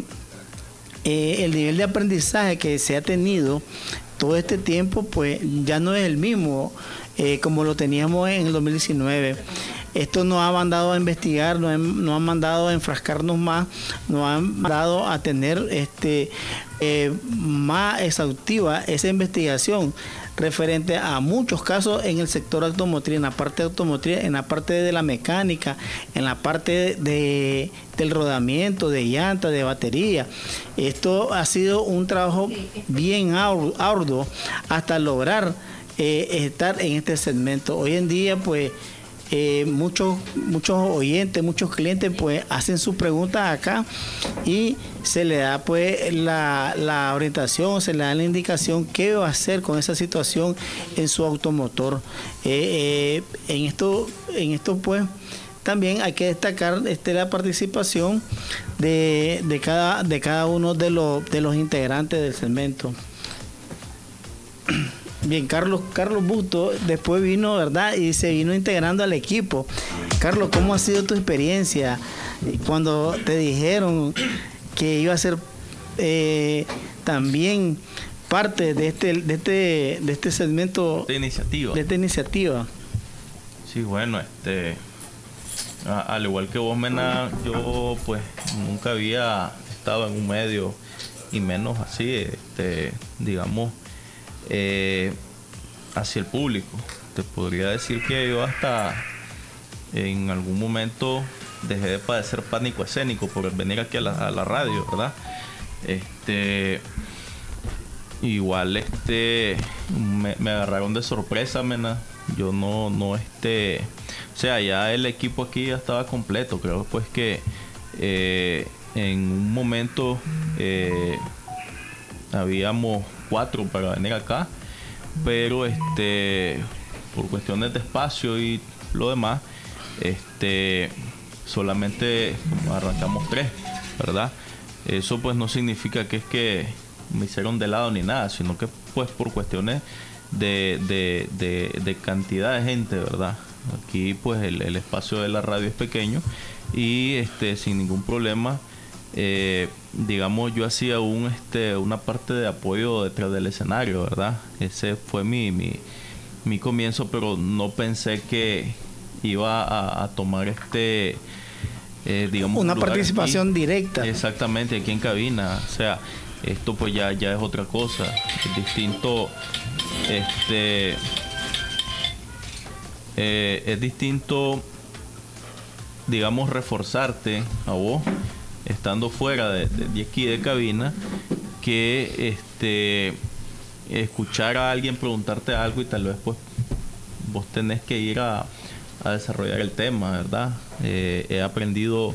eh, el nivel de aprendizaje que se ha tenido todo este tiempo, pues ya no es el mismo eh, como lo teníamos en el dos mil diecinueve. Esto nos ha mandado a investigar, nos, nos ha mandado a enfrascarnos más, nos ha mandado a tener este eh, más exhaustiva esa investigación referente a muchos casos en el sector automotriz, en la parte automotriz, en la parte de la mecánica, en la parte de, del rodamiento, de llantas, de batería. Esto ha sido un trabajo bien arduo hasta lograr eh, estar en este segmento. Hoy en día, pues, Eh, muchos muchos oyentes, muchos clientes pues hacen sus preguntas acá y se le da pues la, la orientación, se le da la indicación qué va a hacer con esa situación en su automotor. Eh, eh, en esto, en esto pues también hay que destacar este, la participación de, de cada de cada uno de los de los integrantes del segmento. Bien, Carlos, Carlos Busto después vino, ¿verdad? Y se vino integrando al equipo. Carlos, ¿cómo ha sido tu experiencia cuando te dijeron que iba a ser eh, también parte de este, de este, de este segmento, de iniciativa? De esta iniciativa. Sí, bueno, este, a, al igual que vos, Mena, yo pues nunca había estado en un medio y menos así, este, digamos, eh, hacia el público. Te podría decir que yo hasta en algún momento dejé de padecer pánico escénico por venir aquí a la, a la radio, ¿verdad? Este, igual, este, me, me agarraron de sorpresa, Mena. Yo no, no, este, o sea, ya el equipo aquí ya estaba completo. Creo pues que eh, en un momento eh, habíamos cuatro para venir acá, pero este, por cuestiones de espacio y lo demás, este, solamente arrancamos tres, ¿verdad? Eso pues no significa que es que me hicieron de lado ni nada, sino que pues por cuestiones de, de, de, de cantidad de gente, ¿verdad? Aquí pues el, el espacio de la radio es pequeño y este, sin ningún problema, eh, digamos, yo hacía un, este, una parte de apoyo detrás del escenario, ¿verdad? Ese fue mi, mi, mi comienzo, pero no pensé que iba a, a tomar este, eh, digamos, una participación aquí, directa. Exactamente, aquí en cabina. O sea, esto pues ya, ya es otra cosa, es distinto, este, eh, es distinto, digamos, reforzarte a vos estando fuera de, de, de aquí de cabina, que este escuchar a alguien preguntarte algo y tal vez pues vos tenés que ir a, a desarrollar el tema, ¿verdad? Eh, he aprendido,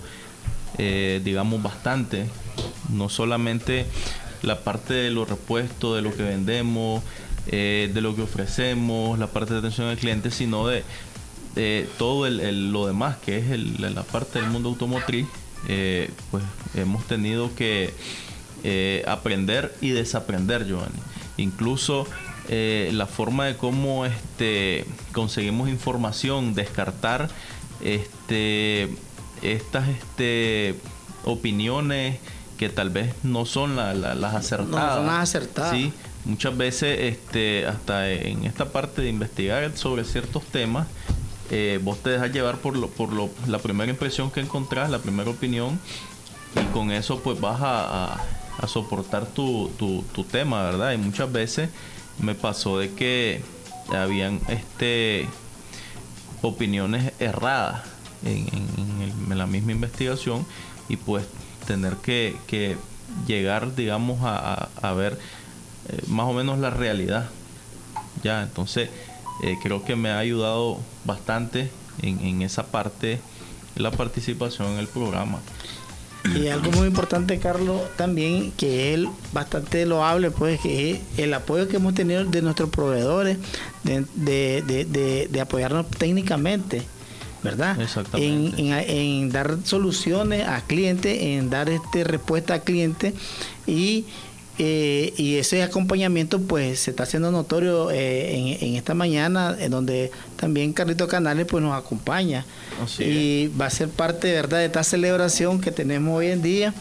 eh, digamos, bastante, no solamente la parte de los repuestos, de lo que vendemos, eh, de lo que ofrecemos, la parte de atención al cliente, sino de, de todo el, el, lo demás, que es el, la parte del mundo automotriz. Eh, pues hemos tenido que eh, aprender y desaprender, Giovanni. Incluso eh, la forma de cómo este, conseguimos información, descartar este, estas este, opiniones que tal vez no son la, la, las acertadas. No son las acertadas. Sí, muchas veces este, hasta en esta parte de investigar sobre ciertos temas, Eh, vos te dejas llevar por lo, por lo, la primera impresión que encontrás, la primera opinión, y con eso pues vas a, a, a soportar tu, tu, tu tema, ¿verdad? Y muchas veces me pasó de que habían este opiniones erradas en, en, en, el, en la misma investigación, y pues tener que, que llegar, digamos, a, a, a ver eh, más o menos la realidad. Ya, entonces Eh, creo que me ha ayudado bastante en, en esa parte, la participación en el programa. Y algo muy importante, Carlos, también, que él bastante loable, pues, que es el apoyo que hemos tenido de nuestros proveedores, de, de, de, de, de apoyarnos técnicamente, ¿verdad? Exactamente. En, en, en dar soluciones a clientes, en dar este respuesta a clientes, y Eh, y ese acompañamiento pues se está haciendo notorio eh, en, en esta mañana, en donde también Carlito Canales pues nos acompaña. Así y es. va a ser parte, ¿verdad?, de esta celebración que tenemos hoy en día.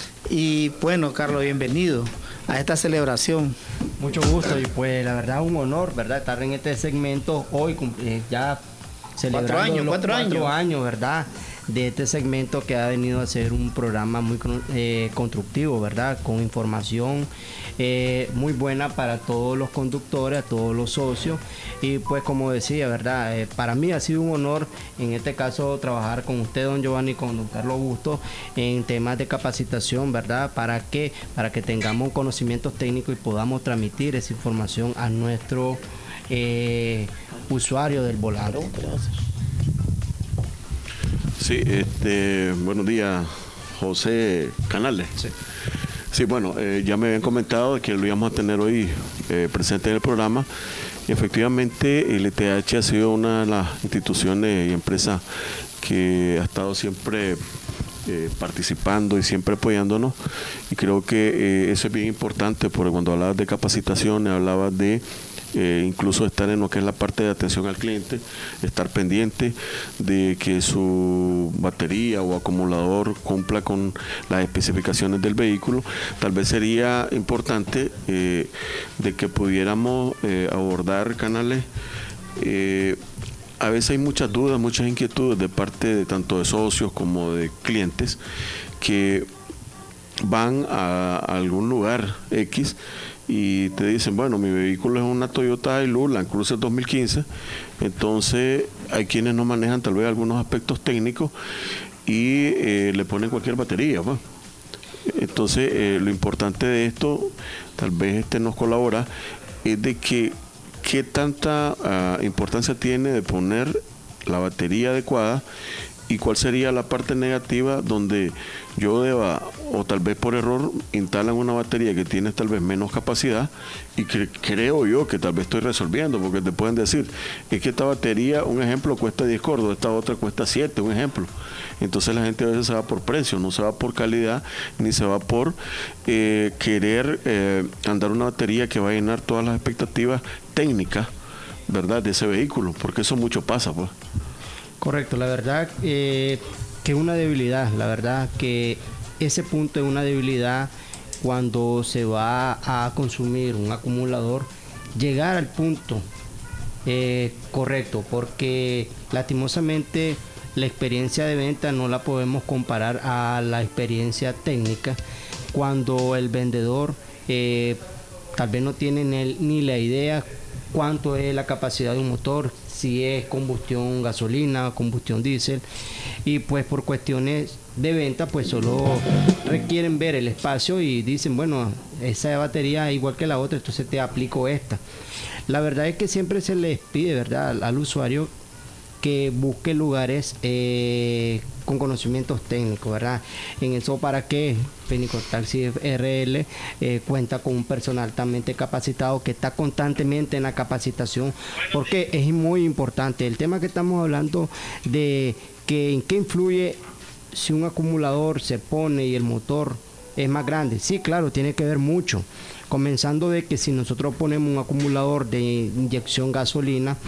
Y bueno, Carlos, bienvenido a esta celebración. Mucho gusto, y pues la verdad un honor, ¿verdad?, estar en este segmento hoy, eh, ya celebrando cuatro años, los cuatro, cuatro años. años, ¿verdad?, de este segmento que ha venido a ser un programa muy eh, constructivo, ¿verdad?, con información eh, muy buena para todos los conductores, a todos los socios. Y pues como decía, ¿verdad?, eh, para mí ha sido un honor en este caso trabajar con usted, don Giovanni, con don Carlos Busto, en temas de capacitación, ¿verdad?, para que, para que tengamos conocimientos técnicos y podamos transmitir esa información a nuestro eh, usuario del volante. Sí, este, buenos días, José Canales. Sí, sí bueno, eh, ya me habían comentado que lo íbamos a tener hoy eh, presente en el programa, y efectivamente el E T H ha sido una de las instituciones y empresas que ha estado siempre eh, participando y siempre apoyándonos, y creo que eh, eso es bien importante, porque cuando hablabas de capacitaciones, hablabas de eh, incluso estar en lo que es la parte de atención al cliente, estar pendiente de que su batería o acumulador cumpla con las especificaciones del vehículo. Tal vez sería importante eh, de que pudiéramos eh, abordar canales. Eh, a veces hay muchas dudas, muchas inquietudes de parte de tanto de socios como de clientes que van a, a algún lugar X y te dicen, bueno, mi vehículo es una Toyota Hilux Land Cruiser dos mil quince, entonces hay quienes no manejan tal vez algunos aspectos técnicos y eh, le ponen cualquier batería, pues. Entonces eh, lo importante de esto, tal vez este nos colabora, es de que qué tanta uh, importancia tiene de poner la batería adecuada y cuál sería la parte negativa donde yo deba, o tal vez por error, instalan una batería que tiene tal vez menos capacidad y que creo yo que tal vez estoy resolviendo, porque te pueden decir, es que esta batería, un ejemplo, cuesta diez cordos, esta otra cuesta siete, un ejemplo. Entonces la gente a veces se va por precio, no se va por calidad, ni se va por eh, querer eh, andar una batería que va a llenar todas las expectativas técnicas, ¿verdad?, de ese vehículo, porque eso mucho pasa, pues. Correcto, la verdad eh, que es una debilidad, la verdad que ese punto es una debilidad cuando se va a consumir un acumulador, llegar al punto eh, correcto, porque lastimosamente la experiencia de venta no la podemos comparar a la experiencia técnica cuando el vendedor eh, tal vez no tiene ni, ni la idea cuánto es la capacidad de un motor, si es combustión gasolina, combustión diésel, y pues por cuestiones de venta pues solo requieren ver el espacio y dicen, bueno, esa batería es igual que la otra, entonces te aplico esta. La verdad es que siempre se les pide, ¿verdad?, al, al usuario que busque lugares eh, con conocimientos técnicos, ¿verdad? En eso, ¿para qué? Fenico Taxi R L eh, cuenta con un personal altamente capacitado que está constantemente en la capacitación, porque es muy importante el tema que estamos hablando de que en qué influye si un acumulador se pone y el motor es más grande. Sí, claro, tiene que ver mucho. Comenzando de que si nosotros ponemos un acumulador de inyección gasolina,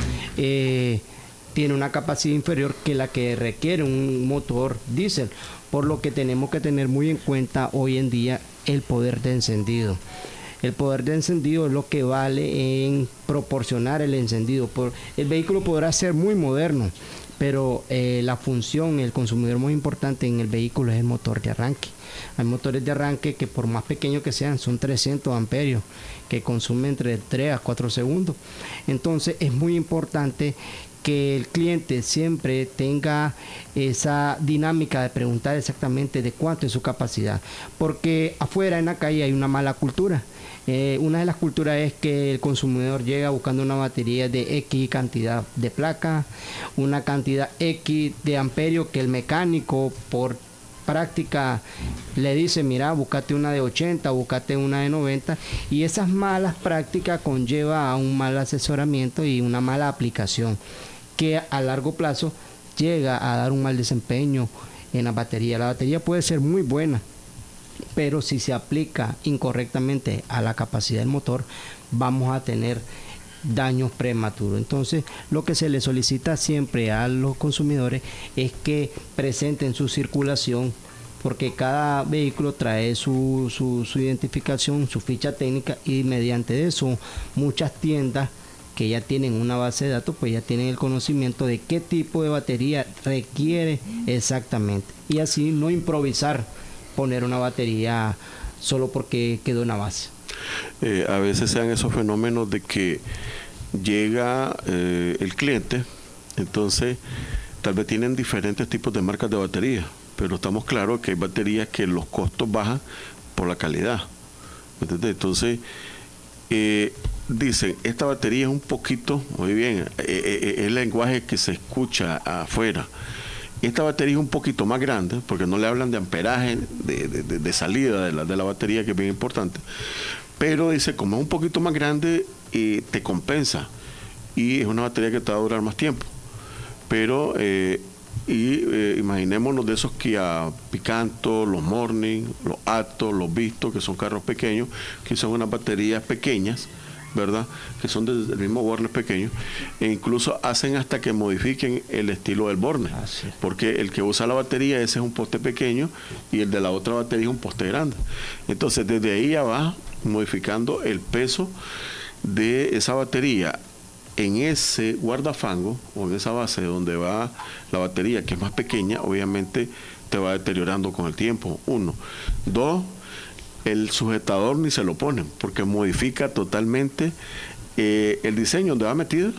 eh, tiene una capacidad inferior que la que requiere un motor diésel, por lo que tenemos que tener muy en cuenta hoy en día el poder de encendido. El poder de encendido es lo que vale en proporcionar el encendido. Por, el vehículo podrá ser muy moderno, pero eh, la función, el consumidor más importante en el vehículo es el motor de arranque. Hay motores de arranque que por más pequeños que sean son trescientos amperios que consumen entre tres a cuatro segundos. Entonces es muy importante que el cliente siempre tenga esa dinámica de preguntar exactamente de cuánto es su capacidad, porque afuera en la calle hay una mala cultura. Eh, una de las culturas es que el consumidor llega buscando una batería de X cantidad de placa, una cantidad X de amperio que el mecánico por práctica le dice, mira, búscate una de ochenta, búscate una de noventa, y esas malas prácticas conlleva a un mal asesoramiento y una mala aplicación que a largo plazo llega a dar un mal desempeño en la batería. La batería puede ser muy buena, pero si se aplica incorrectamente a la capacidad del motor, vamos a tener daños prematuros. Entonces, lo que se le solicita siempre a los consumidores es que presenten su circulación, porque cada vehículo trae su, su, su identificación, su ficha técnica, y mediante eso muchas tiendas que ya tienen una base de datos, pues ya tienen el conocimiento de qué tipo de batería requiere exactamente, y así no improvisar poner una batería solo porque quedó una base. Eh, a veces se dan esos fenómenos de que llega eh, el cliente, entonces tal vez tienen diferentes tipos de marcas de batería, pero estamos claros que hay baterías que los costos bajan por la calidad. ¿Entiendes? Entonces eh, dicen, esta batería es un poquito, muy bien, eh, eh, es el lenguaje que se escucha afuera. Esta batería es un poquito más grande, porque no le hablan de amperaje, de, de, de salida de la, de la batería, que es bien importante. Pero dice, como es un poquito más grande, eh, te compensa. Y es una batería que te va a durar más tiempo. Pero, eh, y eh, imaginémonos de esos Kia Picanto, los Morning, los Atos, los Visto, que son carros pequeños, que son unas baterías pequeñas, ¿verdad? Que son del, del mismo borne pequeño, e incluso hacen hasta que modifiquen el estilo del borne, porque el que usa la batería, ese es un poste pequeño, y el de la otra batería es un poste grande. Entonces, desde ahí ya va modificando el peso de esa batería en ese guardafango, o en esa base donde va la batería, que es más pequeña, obviamente te va deteriorando con el tiempo, uno. Dos, el sujetador ni se lo ponen, porque modifica totalmente eh, el diseño donde va metido,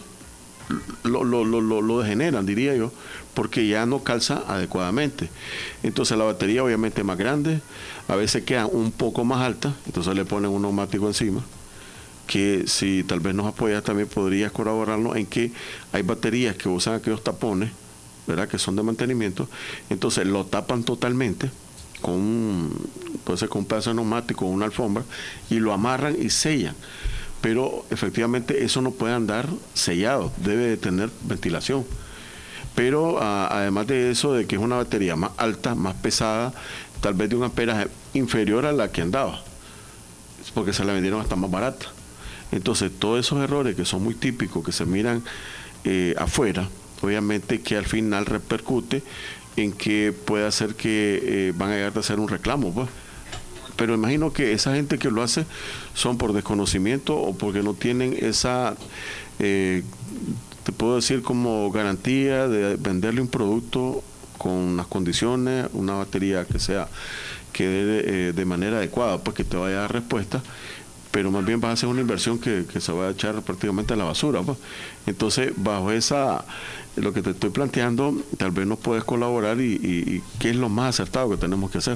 lo, lo, lo, lo, lo degeneran, diría yo, porque ya no calza adecuadamente. Entonces la batería obviamente es más grande, a veces queda un poco más alta, entonces le ponen un neumático encima, que si tal vez nos apoyas también podrías colaborarnos en que hay baterías que usan aquellos tapones, ¿verdad?, que son de mantenimiento, entonces lo tapan totalmente con un, puede ser con un pedazo de neumático o una alfombra, y lo amarran y sellan, pero efectivamente eso no puede andar sellado, debe de tener ventilación. Pero a, además de eso, de que es una batería más alta, más pesada, tal vez de un amperaje inferior a la que andaba, porque se la vendieron hasta más barata. Entonces todos esos errores que son muy típicos, que se miran eh, afuera, obviamente que al final repercute en que puede hacer que eh, van a llegar a hacer un reclamo, pues. Pero imagino que esa gente que lo hace son por desconocimiento o porque no tienen esa, eh, te puedo decir, como garantía de venderle un producto con las condiciones, una batería que sea, que dé eh, de manera adecuada, pues que te vaya a dar respuesta, pero más bien vas a hacer una inversión que, que se va a echar prácticamente a la basura, pues. Entonces, bajo esa, lo que te estoy planteando, tal vez nos puedes colaborar y, y, y qué es lo más acertado que tenemos que hacer.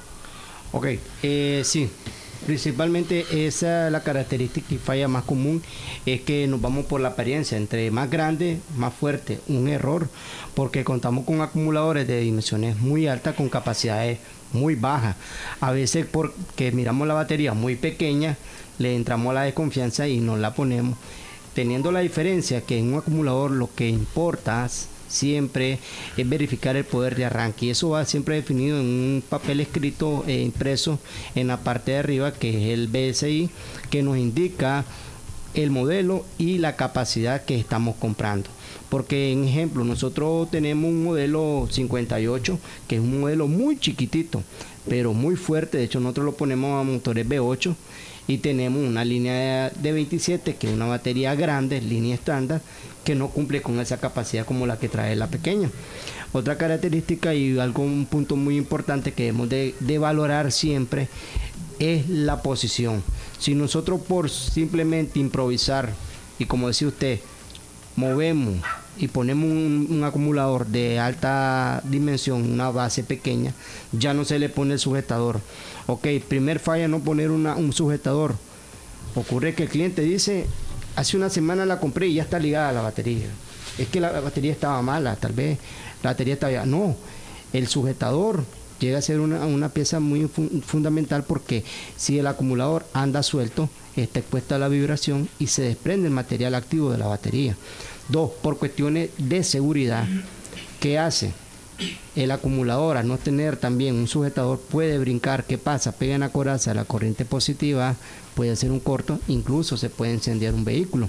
Ok, eh, sí, principalmente esa es la característica y falla más común, es que nos vamos por la apariencia, entre más grande, más fuerte, un error, porque contamos con acumuladores de dimensiones muy altas con capacidades muy bajas. A veces porque miramos la batería muy pequeña, le entramos a la desconfianza y nos la ponemos, teniendo la diferencia que en un acumulador lo que importa siempre es verificar el poder de arranque, y eso va siempre definido en un papel escrito e impreso en la parte de arriba, que es el B S I, que nos indica el modelo y la capacidad que estamos comprando. Porque, en ejemplo, nosotros tenemos un modelo cincuenta y ocho, que es un modelo muy chiquitito, pero muy fuerte. De hecho, nosotros lo ponemos a motores V ocho, y tenemos una línea de veintisiete, que es una batería grande, línea estándar, que no cumple con esa capacidad como la que trae la pequeña. Otra característica y algo, un punto muy importante que debemos de, de valorar siempre es la posición. Si nosotros por simplemente improvisar, y como decía usted, movemos y ponemos un, un acumulador de alta dimensión, una base pequeña, ya no se le pone el sujetador. Ok, primer falla, no poner una, un sujetador. Ocurre que el cliente dice, hace una semana la compré y ya está ligada a la batería. Es que la, la batería estaba mala, tal vez la batería estaba... No, el sujetador llega a ser una, una pieza muy fun, fundamental, porque si el acumulador anda suelto, está expuesta a la vibración y se desprende el material activo de la batería. Dos, por cuestiones de seguridad, ¿qué hace? El acumulador, al no tener también un sujetador, puede brincar. ¿Qué pasa? Pega en la coraza la corriente positiva, puede hacer un corto, incluso se puede incendiar un vehículo.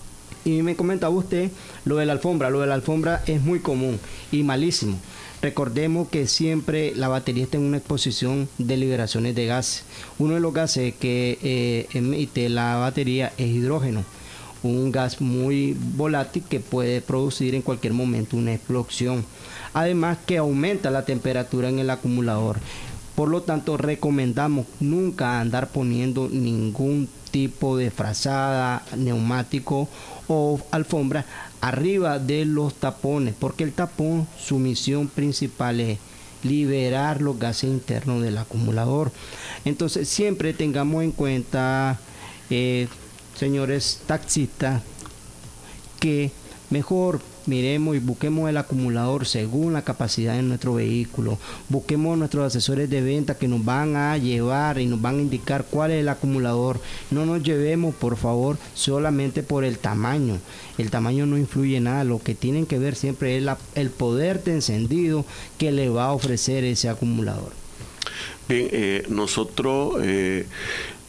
Y me comentaba usted lo de la alfombra. Lo de la alfombra es muy común y malísimo. Recordemos que siempre la batería está en una exposición de liberaciones de gases. Uno de los gases que eh, emite la batería es hidrógeno, un gas muy volátil que puede producir en cualquier momento una explosión. Además que aumenta la temperatura en el acumulador. Por lo tanto, recomendamos nunca andar poniendo ningún tipo de frazada, neumático o alfombra arriba de los tapones, porque el tapón, su misión principal es liberar los gases internos del acumulador. Entonces, siempre tengamos en cuenta, eh, señores taxistas, que mejor miremos y busquemos el acumulador según la capacidad de nuestro vehículo. Busquemos nuestros asesores de venta que nos van a llevar y nos van a indicar cuál es el acumulador. No nos llevemos, por favor, solamente por el tamaño. El tamaño no influye en nada. Lo que tienen que ver siempre es la, el poder de encendido que le va a ofrecer ese acumulador. Bien, eh, nosotros eh,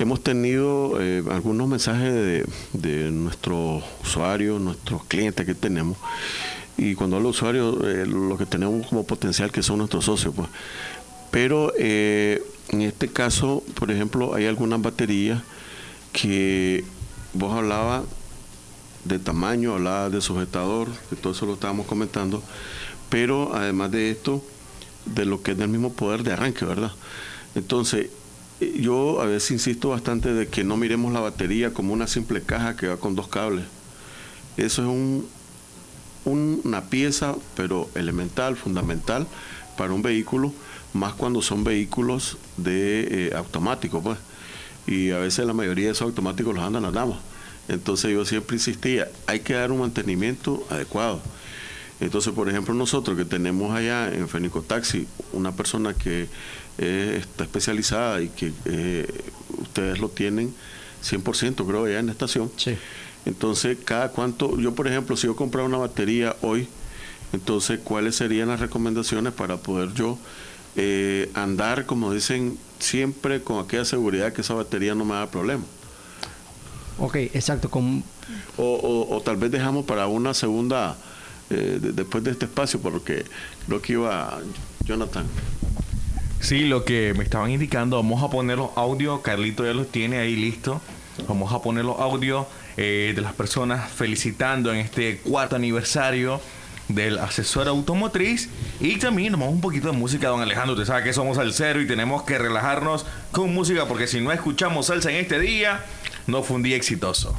hemos tenido eh, algunos mensajes de, de nuestros usuarios, nuestros clientes que tenemos. Y cuando hablo de usuarios, eh, lo que tenemos como potencial que son nuestros socios, pues. Pero eh, en este caso, por ejemplo, hay algunas baterías que vos hablabas de tamaño, hablabas de sujetador, que todo eso lo estábamos comentando, pero además de esto, de lo que es del mismo poder de arranque, ¿verdad? Entonces, yo a veces insisto bastante de que no miremos la batería como una simple caja que va con dos cables. Eso es un una pieza, pero elemental, fundamental para un vehículo, más cuando son vehículos de eh, automáticos, pues. Y a veces la mayoría de esos automáticos los andan las damas. Entonces yo siempre insistía, hay que dar un mantenimiento adecuado. Entonces, por ejemplo, nosotros que tenemos allá en Fenico Taxi una persona que eh, está especializada y que eh, ustedes lo tienen cien por ciento, creo, allá en la estación. Sí. Entonces, cada cuánto, yo por ejemplo, si yo comprara una batería hoy, entonces, ¿cuáles serían las recomendaciones para poder yo eh, andar, como dicen, siempre con aquella seguridad que esa batería no me da problema? Ok, exacto. Con... O, o, o tal vez dejamos para una segunda, eh, de, después de este espacio, porque creo que iba Jonathan. Sí, lo que me estaban indicando, vamos a poner los audios, Carlito ya los tiene ahí listo, vamos a poner los audios eh, de las personas felicitando en este cuarto aniversario del asesor automotriz, y también nos vamos un poquito de música, don Alejandro. Usted sabe que somos salseros y tenemos que relajarnos con música, porque si no escuchamos salsa en este día, no fue un día exitoso.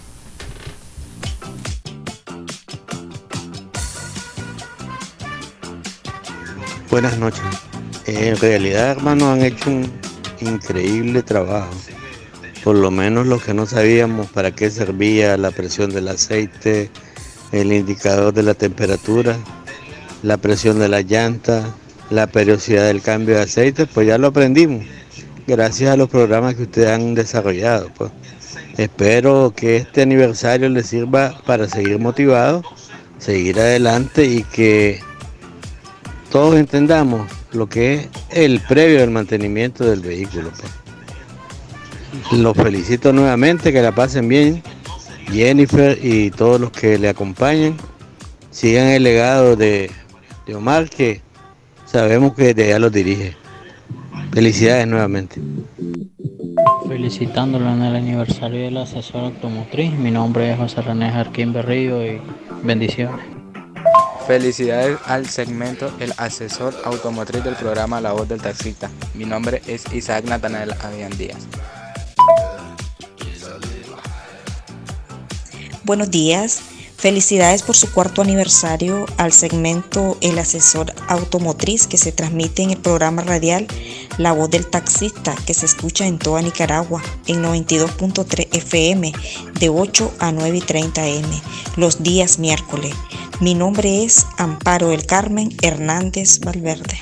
Buenas noches. En realidad, hermano, han hecho un increíble trabajo. Por lo menos los que no sabíamos para qué servía la presión del aceite, el indicador de la temperatura, la presión de la llanta, la periodicidad del cambio de aceite, pues ya lo aprendimos, gracias a los programas que ustedes han desarrollado, pues. Espero que este aniversario les sirva para seguir motivados, seguir adelante y que todos entendamos lo que es el previo del mantenimiento del vehículo, pues. Los felicito nuevamente, que la pasen bien, Jennifer y todos los que le acompañan. Sigan el legado de, de Omar, que sabemos que desde allá los dirige. Felicidades nuevamente. Felicitándolo en el aniversario del asesor automotriz. Mi nombre es José René Jarquín Berrío y bendiciones. Felicidades al segmento El Asesor Automotriz del programa La Voz del Taxista. Mi nombre es Isaac Natanael Avian Díaz. Buenos días, felicidades por su cuarto aniversario al segmento El Asesor Automotriz, que se transmite en el programa radial La Voz del Taxista, que se escucha en toda Nicaragua en noventa y dos punto tres F M de ocho a nueve y treinta eme los días miércoles. Mi nombre es Amparo del Carmen Hernández Valverde.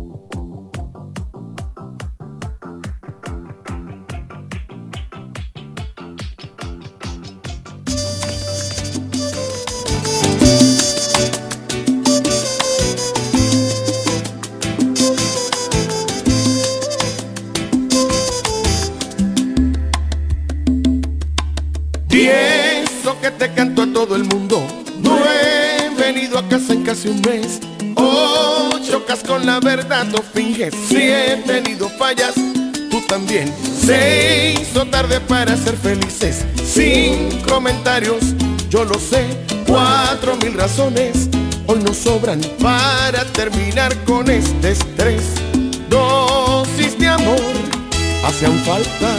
Que te canto a todo el mundo. No he venido a casa en casi un mes. Oh, chocas con la verdad o finges. Si he tenido fallas, tú también. Se hizo tarde para ser felices. Sin comentarios, yo lo sé. Cuatro mil razones hoy nos sobran para terminar con este estrés. Dosis de amor hacían falta,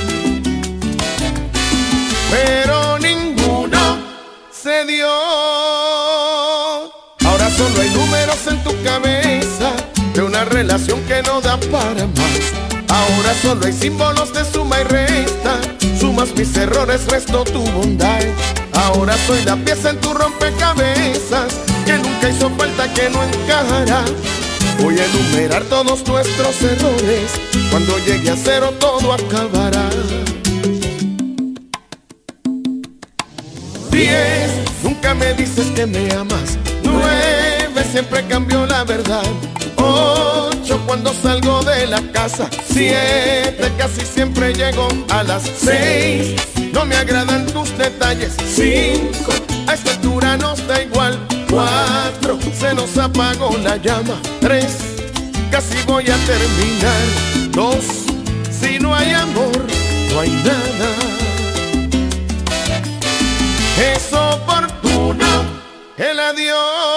pero ninguno se dio. Ahora solo hay números en tu cabeza de una relación que no da para más. Ahora solo hay símbolos de suma y resta. Sumas mis errores, resto tu bondad. Ahora soy la pieza en tu rompecabezas que nunca hizo falta, que no encajará. Voy a enumerar todos nuestros errores. Cuando llegue a cero todo acabará. Diez, nunca me dices que me amas. Nueve, siempre cambió la verdad. Ocho, cuando salgo de la casa. Siete, casi siempre llego a las seis. No me agradan tus detalles. Cinco, a esta altura nos da igual. Cuatro, se nos apagó la llama. Tres, casi voy a terminar. Dos, si no hay amor, no hay nada. Es oportuno el adiós.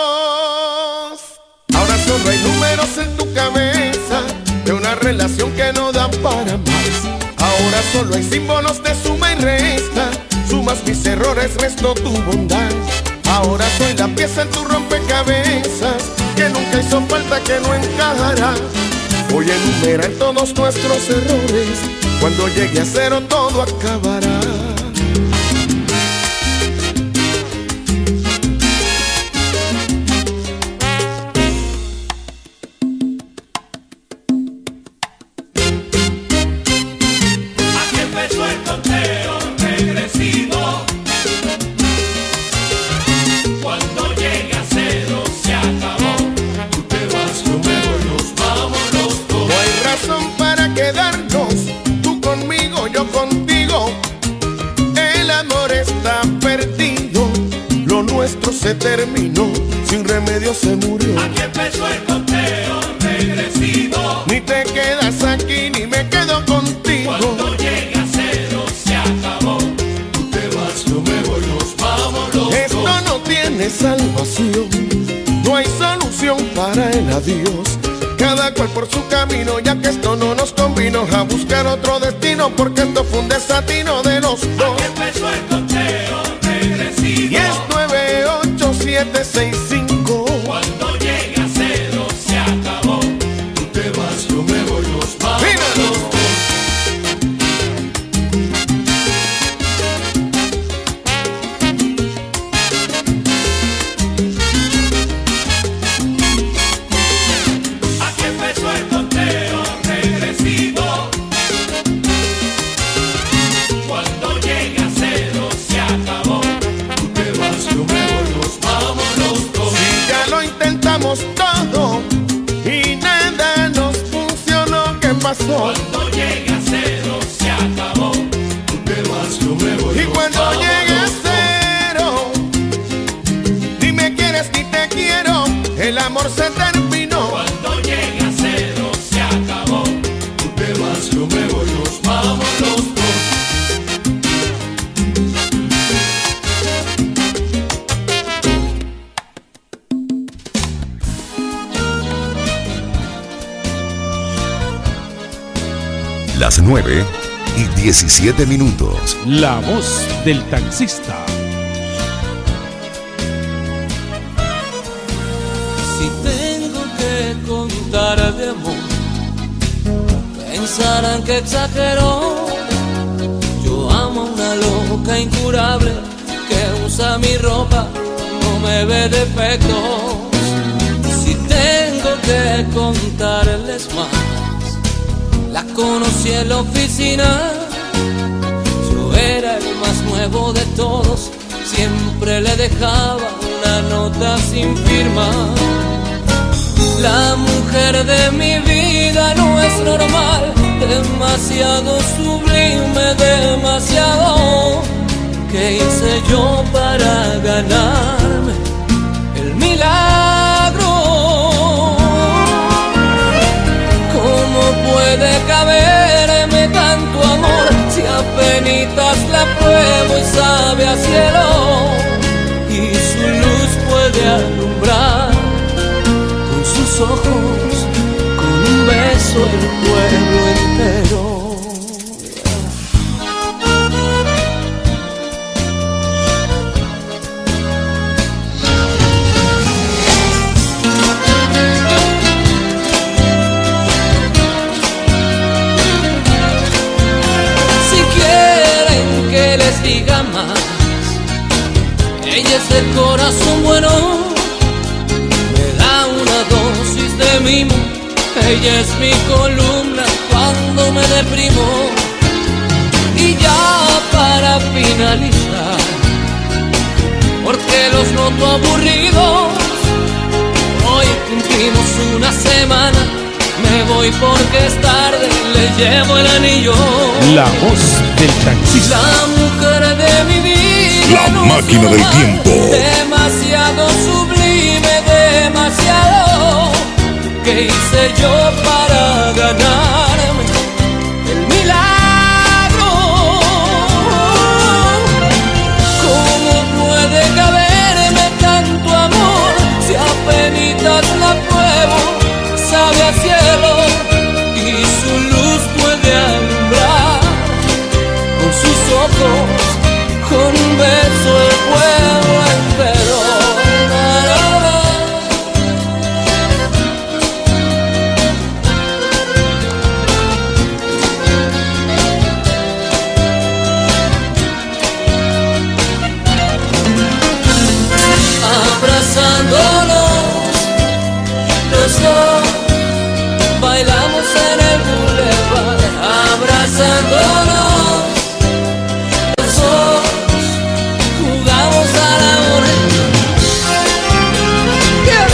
Ahora solo hay números en tu cabeza de una relación que no da para más. Ahora solo hay símbolos de suma y resta. Sumas mis errores, resto tu bondad. Ahora soy la pieza en tu rompecabezas que nunca hizo falta, que no encajará. Voy a enumerar todos nuestros errores. Cuando llegue a cero todo acabará. Se terminó, sin remedio se murió. Aquí empezó el conteo regresivo. Ni te quedas aquí, ni me quedo contigo. Cuando llegue a cero se acabó. Tú te vas, yo me voy, nos vamos los Esto dos. no tiene salvación, no hay solución para el adiós. Cada cual por su camino, ya que esto no nos convino a buscar otro destino, porque esto fue un desatino de los dos. Aquí empezó el conteo regresivo. Y es nueve, ocho, siete, seis, cinco. Cuando llegue a cero se acabó. Tú te vas, yo me voy, nos vamos los dos. Aquí empezó el conteo regresivo. Cuando llegue a cero se acabó. Tú te vas, yo me voy, nos vamos los dos. Si ya lo intentamos todo y nada nos funcionó, ¿qué pasó? Cuando llegue a cero se acabó. Tú te vas, yo me voy. Y cuando llegue a cero, ni me quieres ni te quiero, el amor se terminó. Cuando llegue a cero se acabó. Tú te vas, yo me voy, nos vamos los dos. Las nueve y diecisiete minutos. La voz del taxista. Si tengo que contar de amor, pensarán que exagero. Yo amo a una loca incurable que usa mi ropa, no me ve defectos. Si tengo que contarles más, la conocí en la oficina. Yo era el más nuevo de todos, siempre le dejaba una nota sin firma. La mujer de mi vida no es normal, demasiado sublime, demasiado. ¿Qué hice yo para ganarme el milagro? ¿Cómo puede caberme tanto amor si apenitas la pruebo y sabe a cielo? Y su luz puede alumbrar con sus ojos, con un beso el pueblo entero. Diga más, ella es de corazón bueno, me da una dosis de mimo, ella es mi columna cuando me deprimo. Y ya para finalizar, porque los noto aburridos, hoy cumplimos una semana, me hoy porque es tarde le llevo el anillo. La voz del taxista. La mujer de mi vida. La máquina del tiempo. Demasiado sublime, demasiado. ¿Qué hice yo para ganarme el milagro? ¿Cómo puede caberme tanto amor si apenitas la pruebo? Sabe a cielo y su luz puede alumbrar con sus ojos, con un beso el pueblo entero. Abrazándonos los dos, bailamos en el boulevard. Abrazándonos los dos, jugamos al amor. Yeah,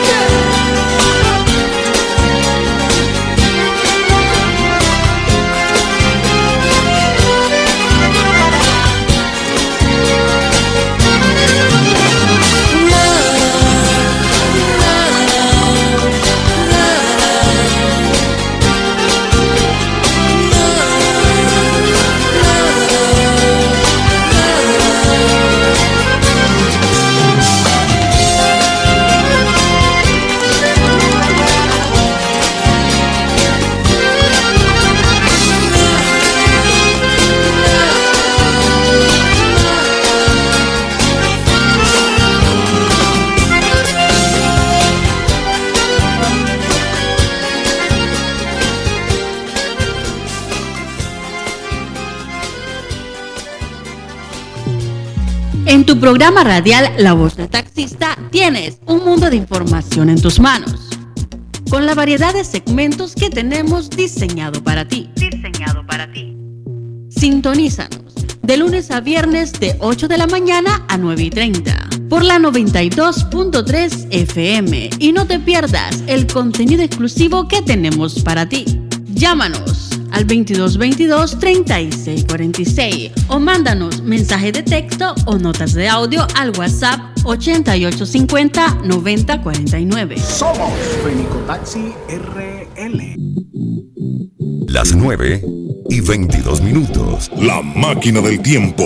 En tu programa radial La Voz del Taxista tienes un mundo de información en tus manos, con la variedad de segmentos que tenemos diseñado para ti. Diseñado para ti. Sintonízanos de lunes a viernes de ocho de la mañana a nueve y treinta por la noventa y dos punto tres F M y no te pierdas el contenido exclusivo que tenemos para ti. Llámanos al veintidós veintidós treinta y seis cuarenta y seis o mándanos mensaje de texto o notas de audio al WhatsApp ochenta y ocho cincuenta noventa cuarenta y nueve. Somos Fenicotaxi R L. Las nueve y veintidós minutos. La máquina del tiempo.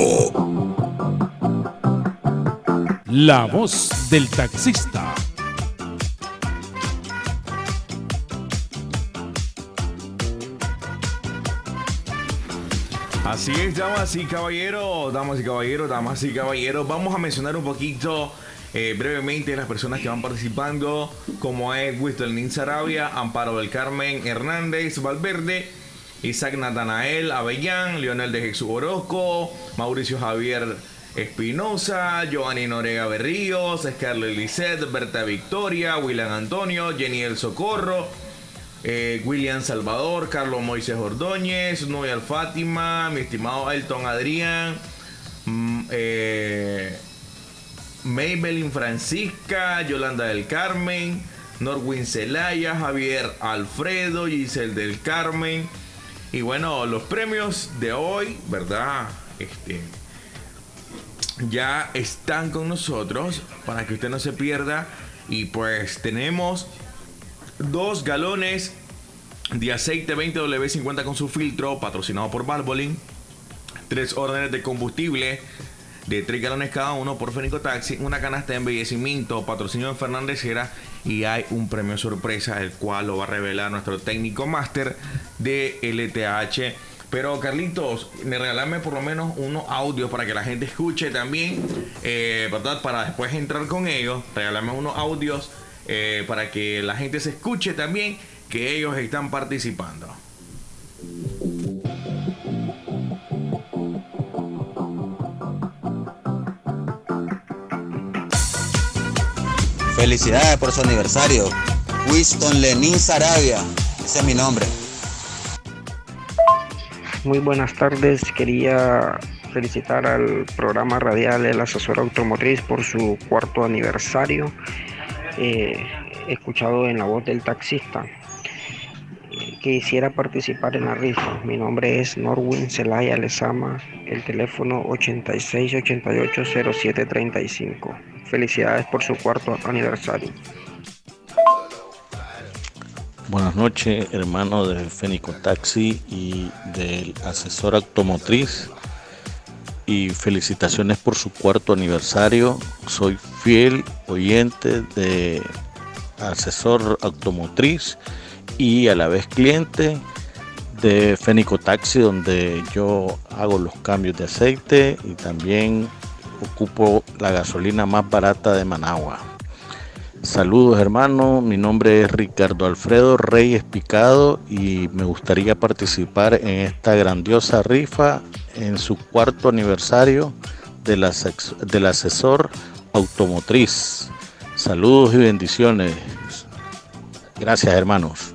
La voz del taxista. Así es, damas y caballeros, damas y caballeros, damas y caballeros. Vamos a mencionar un poquito eh, brevemente las personas que van participando, como es Winston Sarabia, Amparo del Carmen Hernández Valverde, Isaac Natanael Avellán, Leonel de Jesús Orozco, Mauricio Javier Espinosa, Giovanni Norega Berríos, Scarlett Lisset, Berta Victoria, William Antonio, Jenny El Socorro, Eh, William Salvador, Carlos Moisés Ordóñez, Noel Fátima, mi estimado Elton Adrián, mm, eh, Maybelline Francisca, Yolanda del Carmen, Norwin Celaya, Javier Alfredo, Giselle del Carmen. Y bueno, los premios de hoy, ¿verdad? Este, ya están con nosotros para que usted no se pierda. Y pues tenemos dos galones de aceite veinte W cincuenta con su filtro, patrocinado por Valvoline. Tres órdenes de combustible de tres galones cada uno por Fenicotaxi. Una canasta de embellecimiento, patrocinio de Fernández Hera. Y hay un premio sorpresa, el cual lo va a revelar nuestro técnico máster de L T H. Pero Carlitos, regálame por lo menos unos audios para que la gente escuche también, eh, ¿verdad? Para después entrar con ellos. Regálame unos audios Eh, para que la gente se escuche también que ellos están participando. Felicidades por su aniversario, Winston Lenín Sarabia, ese es mi nombre. Muy buenas tardes, quería felicitar al programa radial El Asesor Automotriz por su cuarto aniversario. Eh, he escuchado en La Voz del Taxista. quisiera participar en la rifa. Mi nombre es Norwin Zelaya Lezama, el teléfono ochenta y seis ochenta y ocho cero siete treinta y cinco. Felicidades por su cuarto aniversario. Buenas noches, hermano de Fénico Taxi y del asesor automotriz. Y felicitaciones por su cuarto aniversario. Soy fiel oyente de asesor automotriz y a la vez cliente de Fénico Taxi, donde yo hago los cambios de aceite y también ocupo la gasolina más barata de Managua. Saludos, hermano, mi nombre es Ricardo Alfredo Reyes Picado y me gustaría participar en esta grandiosa rifa en su cuarto aniversario del, ases- del asesor automotriz. Saludos y bendiciones. Gracias, hermanos.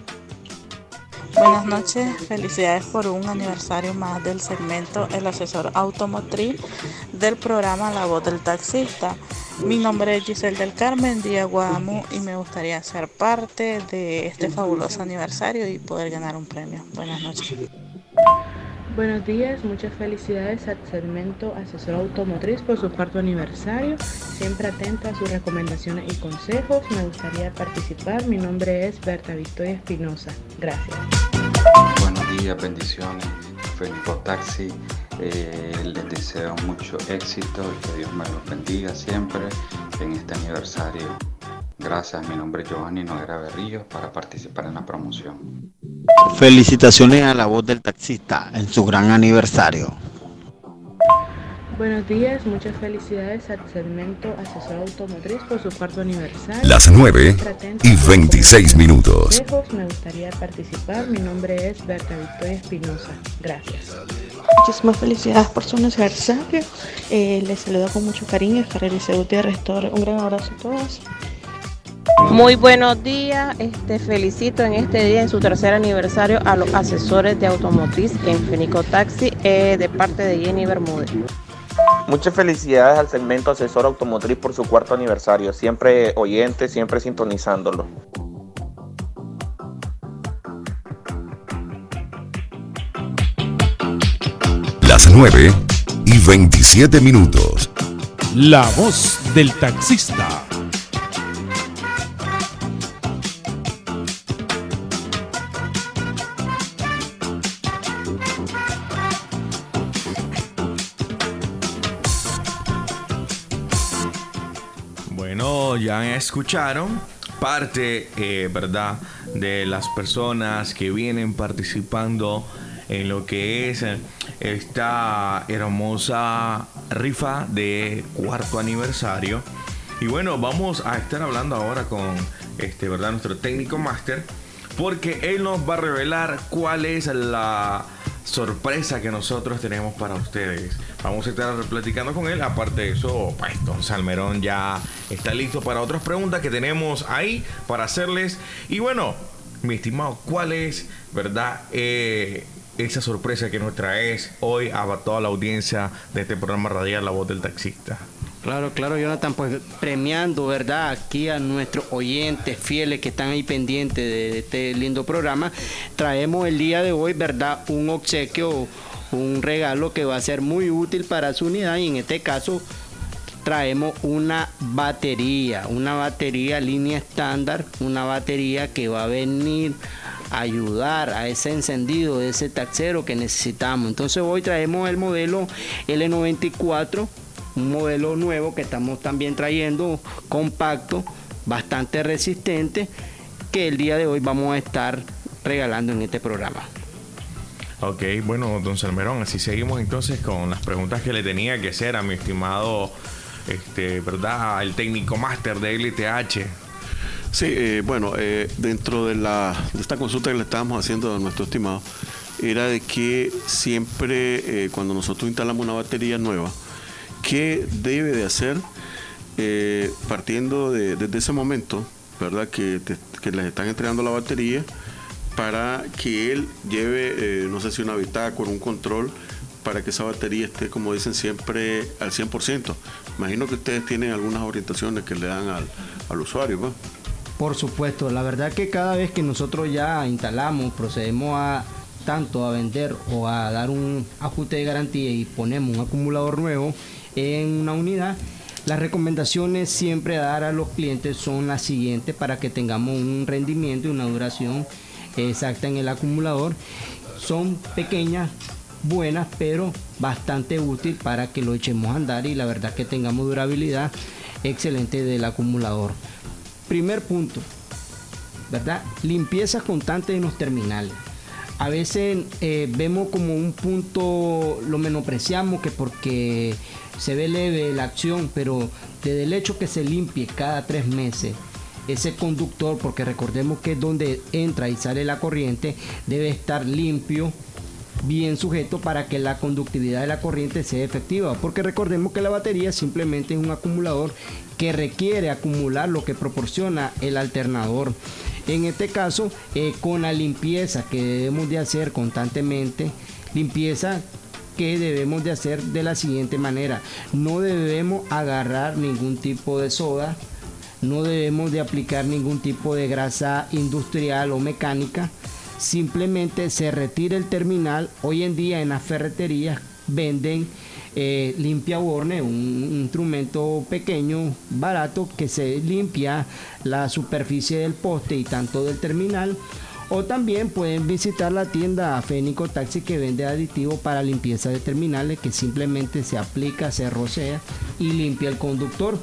Buenas noches, felicidades por un aniversario más del segmento El Asesor Automotriz del programa La Voz del Taxista. Mi nombre es Giselle del Carmen Díaz Guadamu y me gustaría ser parte de este fabuloso aniversario y poder ganar un premio. Buenas noches. Buenos días, muchas felicidades al segmento Asesor Automotriz por su cuarto aniversario. Siempre atenta a sus recomendaciones y consejos. Me gustaría participar. Mi nombre es Berta Victoria Espinosa. Gracias. Buenos días, bendiciones. Fénico Taxi. Eh, les deseo mucho éxito y que Dios me los bendiga siempre en este aniversario. Gracias, mi nombre es Giovanni Noguera Berrillo para participar en la promoción. Felicitaciones a La Voz del Taxista en su gran aniversario. Buenos días, muchas felicidades al segmento Asesor Automotriz por su cuarto aniversario. Las nueve y veintiséis minutos. Me gustaría participar. Mi nombre es Berta Victoria Espinosa. Gracias. Muchísimas felicidades por su aniversario. Eh, les saludo con mucho cariño, Carelice Gutiérrez Torres. Un gran abrazo a todos. Muy buenos días, este, felicito en este día, en su tercer aniversario, a los asesores de automotriz en Fénico Taxi, eh, de parte de Jenny Bermúdez. Muchas felicidades al segmento Asesor Automotriz por su cuarto aniversario, siempre oyente, siempre sintonizándolo. Las nueve y veintisiete minutos. La Voz del Taxista. Bueno, ya escucharon parte, eh, ¿verdad?, de las personas que vienen participando en lo que es esta hermosa rifa de cuarto aniversario. Y bueno, vamos a estar hablando ahora con este, ¿verdad?, nuestro técnico máster, porque él nos va a revelar cuál es la sorpresa que nosotros tenemos para ustedes. Vamos a estar platicando con él. Aparte de eso, pues don Salmerón ya está listo para otras preguntas que tenemos ahí para hacerles. Y bueno, mi estimado, ¿cuál es, verdad, eh, esa sorpresa que nos traes hoy a toda la audiencia de este programa radial La Voz del Taxista? Claro, claro, Jonathan, pues premiando, ¿verdad?, aquí a nuestros oyentes fieles que están ahí pendientes de este lindo programa, traemos el día de hoy, ¿verdad?, un obsequio, un regalo que va a ser muy útil para su unidad, y en este caso traemos una batería, una batería línea estándar, una batería que va a venir a ayudar a ese encendido de ese taxero que necesitamos. Entonces hoy traemos el modelo L noventa y cuatro, un modelo nuevo que estamos también trayendo, compacto, bastante resistente, que el día de hoy vamos a estar regalando en este programa. Ok, bueno, don Salmerón, así seguimos entonces con las preguntas que le tenía que hacer a mi estimado, este, ¿verdad?, el técnico máster de L T H. Sí, eh, bueno, eh, dentro de, la, de esta consulta que le estábamos haciendo a nuestro estimado, era de que siempre eh, cuando nosotros instalamos una batería nueva, ¿qué debe de hacer eh, partiendo de, desde ese momento, ¿verdad?, que, te, que les están entregando la batería, para que él lleve, eh, no sé si una bitácora, un control, para que esa batería esté, como dicen siempre, al cien por ciento? Imagino que ustedes tienen algunas orientaciones que le dan al, al usuario, ¿no? Por supuesto, la verdad que cada vez que nosotros ya instalamos, procedemos a tanto a vender o a dar un ajuste de garantía y ponemos un acumulador nuevo en una unidad, las recomendaciones siempre a dar a los clientes son las siguientes para que tengamos un rendimiento y una duración exacta en el acumulador. Son pequeñas, buenas, pero bastante útil para que lo echemos a andar y la verdad que tengamos durabilidad excelente del acumulador. Primer punto, ¿verdad? Limpieza constante en los terminales. A veces eh, vemos como un punto, lo menospreciamos que porque se ve leve la acción, pero desde el hecho que se limpie cada tres meses ese conductor, porque recordemos que es donde entra y sale la corriente, debe estar limpio, bien sujeto para que la conductividad de la corriente sea efectiva, porque recordemos que la batería simplemente es un acumulador que requiere acumular lo que proporciona el alternador. En este caso, eh, con la limpieza que debemos de hacer constantemente, limpieza que debemos de hacer de la siguiente manera: no debemos agarrar ningún tipo de soda, no debemos de aplicar ningún tipo de grasa industrial o mecánica, simplemente se retira el terminal. Hoy en día en las ferreterías venden eh, limpia borne, un, un instrumento pequeño, barato, que se limpia la superficie del poste y tanto del terminal. O también pueden visitar la tienda Fénico Taxi, que vende aditivos para limpieza de terminales, que simplemente se aplica, se rocea y limpia el conductor.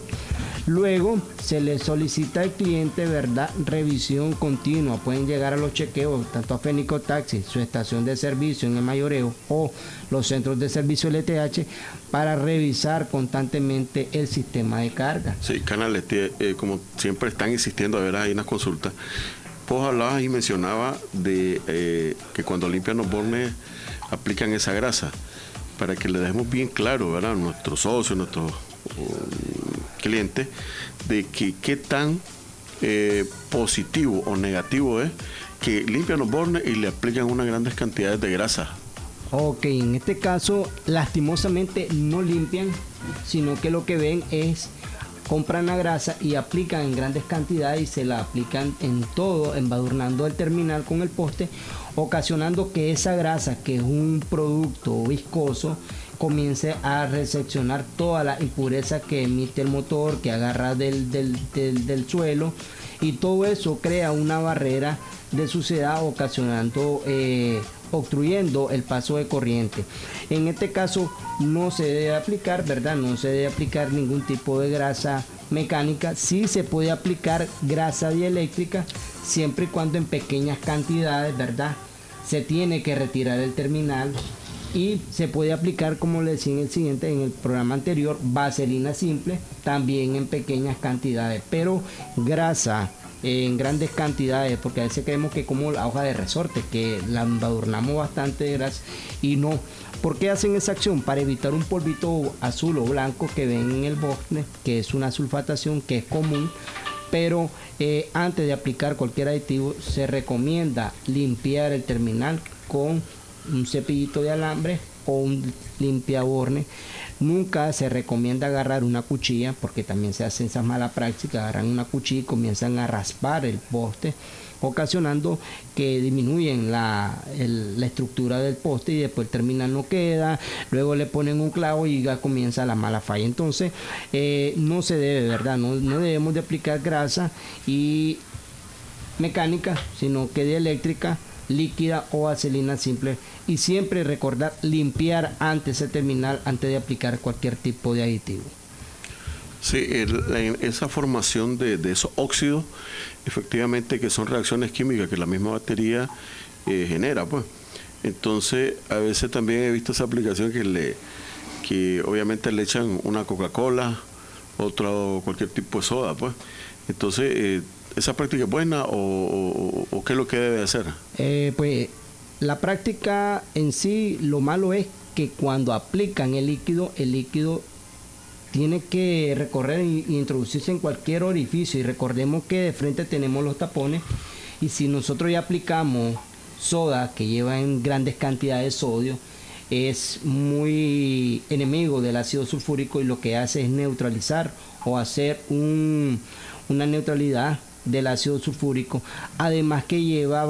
Luego se le solicita al cliente, ¿verdad?, revisión continua. Pueden llegar a los chequeos tanto a Fénico Taxi, su estación de servicio en el mayoreo, o los centros de servicio L T H, para revisar constantemente el sistema de carga. Sí, Canales, eh, como siempre están insistiendo, a ver, hay unas consultas. Vos hablabas y mencionaba de eh, que cuando limpian los bornes aplican esa grasa, para que le dejemos bien claro, ¿verdad?, a nuestros socios, nuestros uh, clientes, de que qué tan eh, positivo o negativo es que limpian los bornes y le aplican unas grandes cantidades de grasa. Ok, en este caso lastimosamente no limpian, sino que lo que ven es compran la grasa y aplican en grandes cantidades y se la aplican en todo, embadurnando el terminal con el poste, ocasionando que esa grasa, que es un producto viscoso, comience a recepcionar toda la impureza que emite el motor, que agarra del, del, del, del suelo, y todo eso crea una barrera de suciedad, ocasionando, eh, obstruyendo el paso de corriente. En este caso no se debe aplicar, ¿verdad? No se debe aplicar ningún tipo de grasa mecánica. Sí se puede aplicar grasa dieléctrica, siempre y cuando en pequeñas cantidades, ¿verdad? Se tiene que retirar el terminal. Y se puede aplicar, como le decía en el siguiente, en el programa anterior, vaselina simple, también en pequeñas cantidades, pero grasa en grandes cantidades, porque a veces creemos que como la hoja de resorte, que la embadurnamos bastante de grasa, y no. ¿Por qué hacen esa acción? Para evitar un polvito azul o blanco que ven en el bosque, que es una sulfatación que es común. Pero eh, antes de aplicar cualquier aditivo se recomienda limpiar el terminal con un cepillito de alambre o un limpiaborne. Nunca se recomienda agarrar una cuchilla, porque también se hacen esas malas prácticas, agarran una cuchilla y comienzan a raspar el poste, ocasionando que disminuyen la, el, la estructura del poste, y después el terminal no queda, luego le ponen un clavo y ya comienza la mala falla. Entonces eh, no se debe, ¿verdad? No, no debemos de aplicar grasa y mecánica, sino que de eléctrica, líquida o vaselina simple, y siempre recordar limpiar antes de terminar, antes de aplicar cualquier tipo de aditivo. Sí, el, la, esa formación de, de esos óxidos, efectivamente, que son reacciones químicas que la misma batería eh, genera, pues. Entonces, a veces también he visto esa aplicación que le, que obviamente le echan una Coca-Cola, otro cualquier tipo de soda, pues. Entonces, eh, ¿esa práctica es buena o, o, o qué es lo que debe hacer? Eh, pues la práctica en sí, lo malo es que cuando aplican el líquido, el líquido tiene que recorrer e introducirse en cualquier orificio, y recordemos que de frente tenemos los tapones, y si nosotros ya aplicamos soda que lleva en grandes cantidades de sodio, es muy enemigo del ácido sulfúrico, y lo que hace es neutralizar o hacer un, una neutralidad del ácido sulfúrico, además que lleva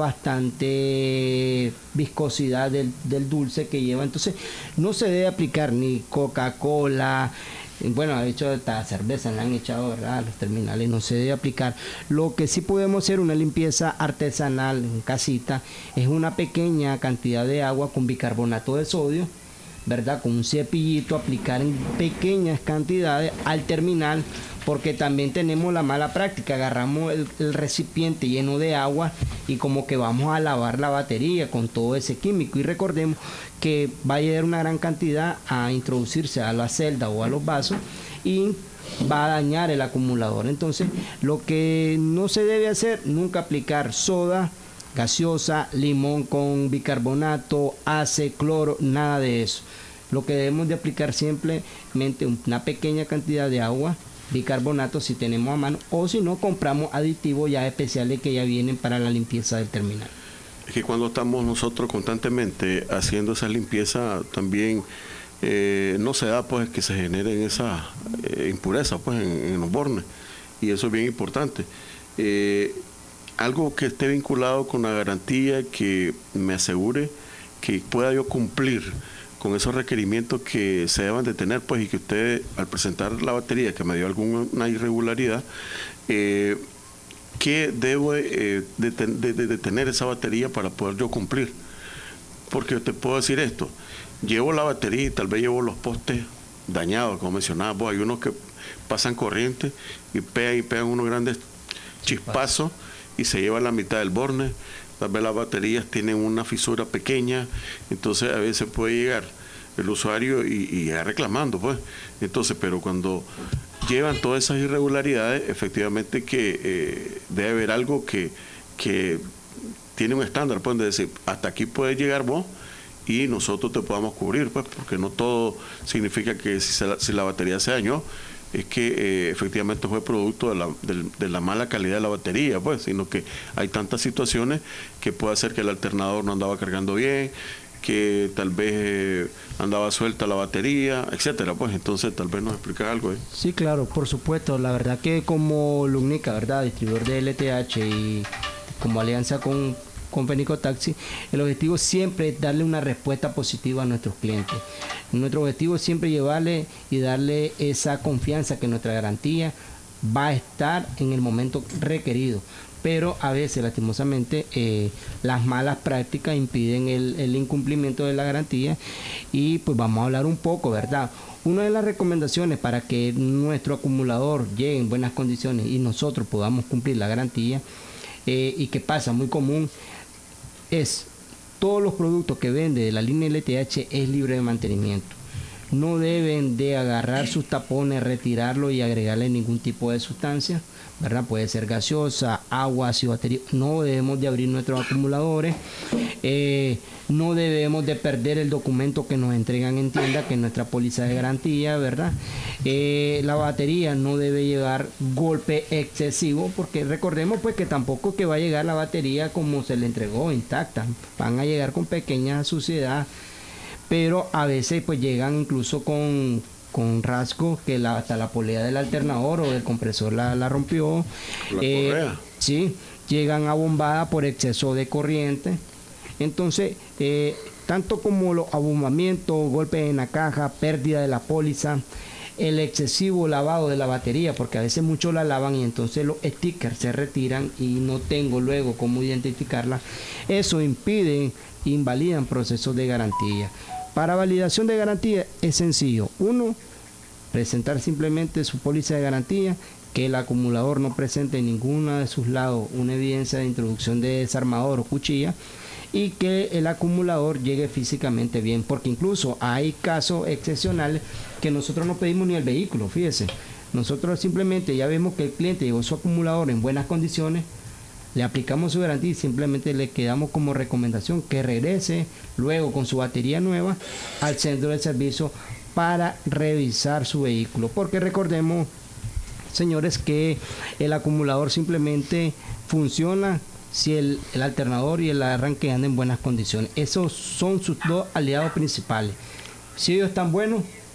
bastante viscosidad del, del dulce que lleva, entonces no se debe aplicar ni Coca-Cola, bueno, de hecho esta cerveza la han echado, ¿verdad?, a los terminales, no se debe aplicar. Lo que sí podemos hacer una limpieza artesanal en casita es una pequeña cantidad de agua con bicarbonato de sodio, ¿verdad?, con un cepillito, aplicar en pequeñas cantidades al terminal, porque también tenemos la mala práctica, agarramos el, el recipiente lleno de agua y como que vamos a lavar la batería con todo ese químico, y recordemos que va a llegar una gran cantidad a introducirse a la celda o a los vasos y va a dañar el acumulador. Entonces, lo que no se debe hacer, nunca aplicar soda gaseosa, limón con bicarbonato, ace, cloro, nada de eso. Lo que debemos de aplicar simplemente una pequeña cantidad de agua, bicarbonato si tenemos a mano, o si no, compramos aditivos ya especiales que ya vienen para la limpieza del terminal. Es que cuando estamos nosotros constantemente haciendo esa limpieza, también eh, no se da pues que se generen esas eh, impurezas pues en, en los bornes, y eso es bien importante. Eh, algo que esté vinculado con la garantía, que me asegure que pueda yo cumplir con esos requerimientos que se deban de tener, pues, y que usted, al presentar la batería que me dio alguna irregularidad, eh, ¿qué debo eh, de, de, de, de tener esa batería para poder yo cumplir? Porque te puedo decir esto, llevo la batería y tal vez llevo los postes dañados, como mencionaba vos, hay unos que pasan corriente y pegan y pegan unos grandes chispazos y se lleva la mitad del borne. Tal vez las baterías tienen una fisura pequeña, entonces a veces puede llegar el usuario y, y ya reclamando, pues. Entonces, pero cuando llevan todas esas irregularidades, efectivamente que eh, debe haber algo que, que tiene un estándar, pues, de decir, hasta aquí puedes llegar vos y nosotros te podamos cubrir, pues, porque no todo significa que si, se la, si la batería se dañó, es que eh, efectivamente fue producto de la, de, de la mala calidad de la batería, pues, sino que hay tantas situaciones que puede ser que el alternador no andaba cargando bien, que tal vez eh, andaba suelta la batería, etcétera, pues. Entonces tal vez nos explica algo ahí. Sí, claro, por supuesto. La verdad que como Lucnica, ¿verdad?, distribuidor de L T H, y como alianza con con Fenico Taxi, el objetivo siempre es darle una respuesta positiva a nuestros clientes. Nuestro objetivo es siempre llevarle y darle esa confianza que nuestra garantía va a estar en el momento requerido. Pero a veces, lastimosamente, eh, las malas prácticas impiden el, el incumplimiento de la garantía, y pues vamos a hablar un poco, ¿verdad? Una de las recomendaciones para que nuestro acumulador llegue en buenas condiciones y nosotros podamos cumplir la garantía, eh, y que pasa muy común, es todos los productos que vende de la línea L T H es libre de mantenimiento. No deben de agarrar sus tapones, retirarlo y agregarle ningún tipo de sustancia, ¿verdad? Puede ser gaseosa, agua, ácido batería. No debemos de abrir nuestros acumuladores. Eh, no debemos de perder el documento que nos entregan en tienda, que es nuestra póliza de garantía, ¿verdad? Eh, la batería no debe llevar golpe excesivo, porque recordemos pues que tampoco que va a llegar la batería como se le entregó intacta, van a llegar con pequeña suciedad, pero a veces pues llegan incluso con con rasgo que la, hasta la polea del alternador o del compresor la, la rompió. La eh, correa. Sí, llegan abombada por exceso de corriente. Entonces, eh, tanto como los abombamientos, golpes en la caja, pérdida de la póliza, el excesivo lavado de la batería, porque a veces muchos la lavan y entonces los stickers se retiran y no tengo luego cómo identificarla. Eso impide, invalidan procesos de garantía. Para validación de garantía es sencillo. Uno, presentar simplemente su póliza de garantía, que el acumulador no presente en ninguno de sus lados una evidencia de introducción de desarmador o cuchilla, y que el acumulador llegue físicamente bien, porque incluso hay casos excepcionales que nosotros no pedimos ni el vehículo, fíjese. Nosotros simplemente ya vemos que el cliente llevó su acumulador en buenas condiciones, le aplicamos su garantía y simplemente le quedamos como recomendación que regrese luego con su batería nueva al centro de servicio para revisar su vehículo, porque recordemos, señores, que el acumulador simplemente funciona si el, el alternador y el arranque andan en buenas condiciones. Esos son sus dos aliados principales. Si ellos están buenos,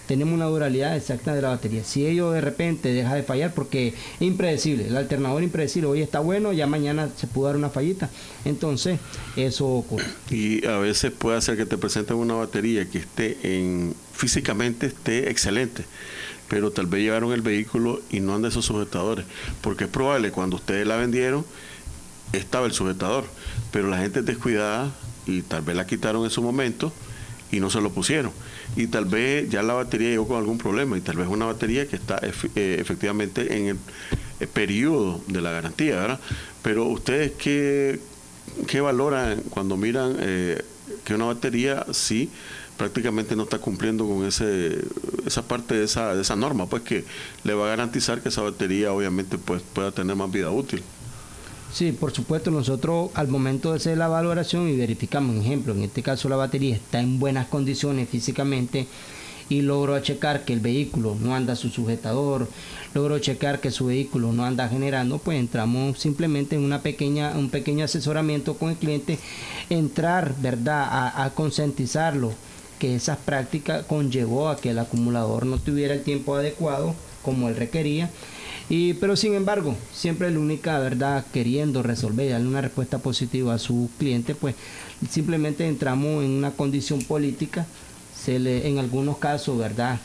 tenemos una durabilidad exacta de la batería. Si ello de repente deja de fallar, porque es impredecible, el alternador es impredecible, hoy está bueno, ya mañana se pudo dar una fallita, entonces eso ocurre. Y a veces puede hacer que te presenten una batería que esté en físicamente esté excelente, pero tal vez llevaron el vehículo y no anda esos sujetadores, porque es probable cuando ustedes la vendieron estaba el sujetador, pero la gente es descuidada y tal vez la quitaron en su momento y no se lo pusieron, y tal vez ya la batería llegó con algún problema, y tal vez una batería que está ef eh, efectivamente en el, el periodo de la garantía, ¿verdad? Pero ustedes qué, qué valoran cuando miran eh, que una batería sí prácticamente no está cumpliendo con ese esa parte de esa, de esa norma, pues que le va a garantizar que esa batería obviamente pues pueda tener más vida útil. Sí, por supuesto, nosotros al momento de hacer la valoración y verificamos, por ejemplo, en este caso la batería está en buenas condiciones físicamente y logro checar que el vehículo no anda su sujetador, logro checar que su vehículo no anda generando, pues entramos simplemente en una pequeña, un pequeño asesoramiento con el cliente, entrar, ¿verdad?, a, a concientizarlo que esas prácticas conllevó a que el acumulador no tuviera el tiempo adecuado como él requería. Y, pero sin embargo, siempre la única verdad queriendo resolver y darle una respuesta positiva a su cliente, pues simplemente entramos en una condición política, se le, en algunos casos, verdad,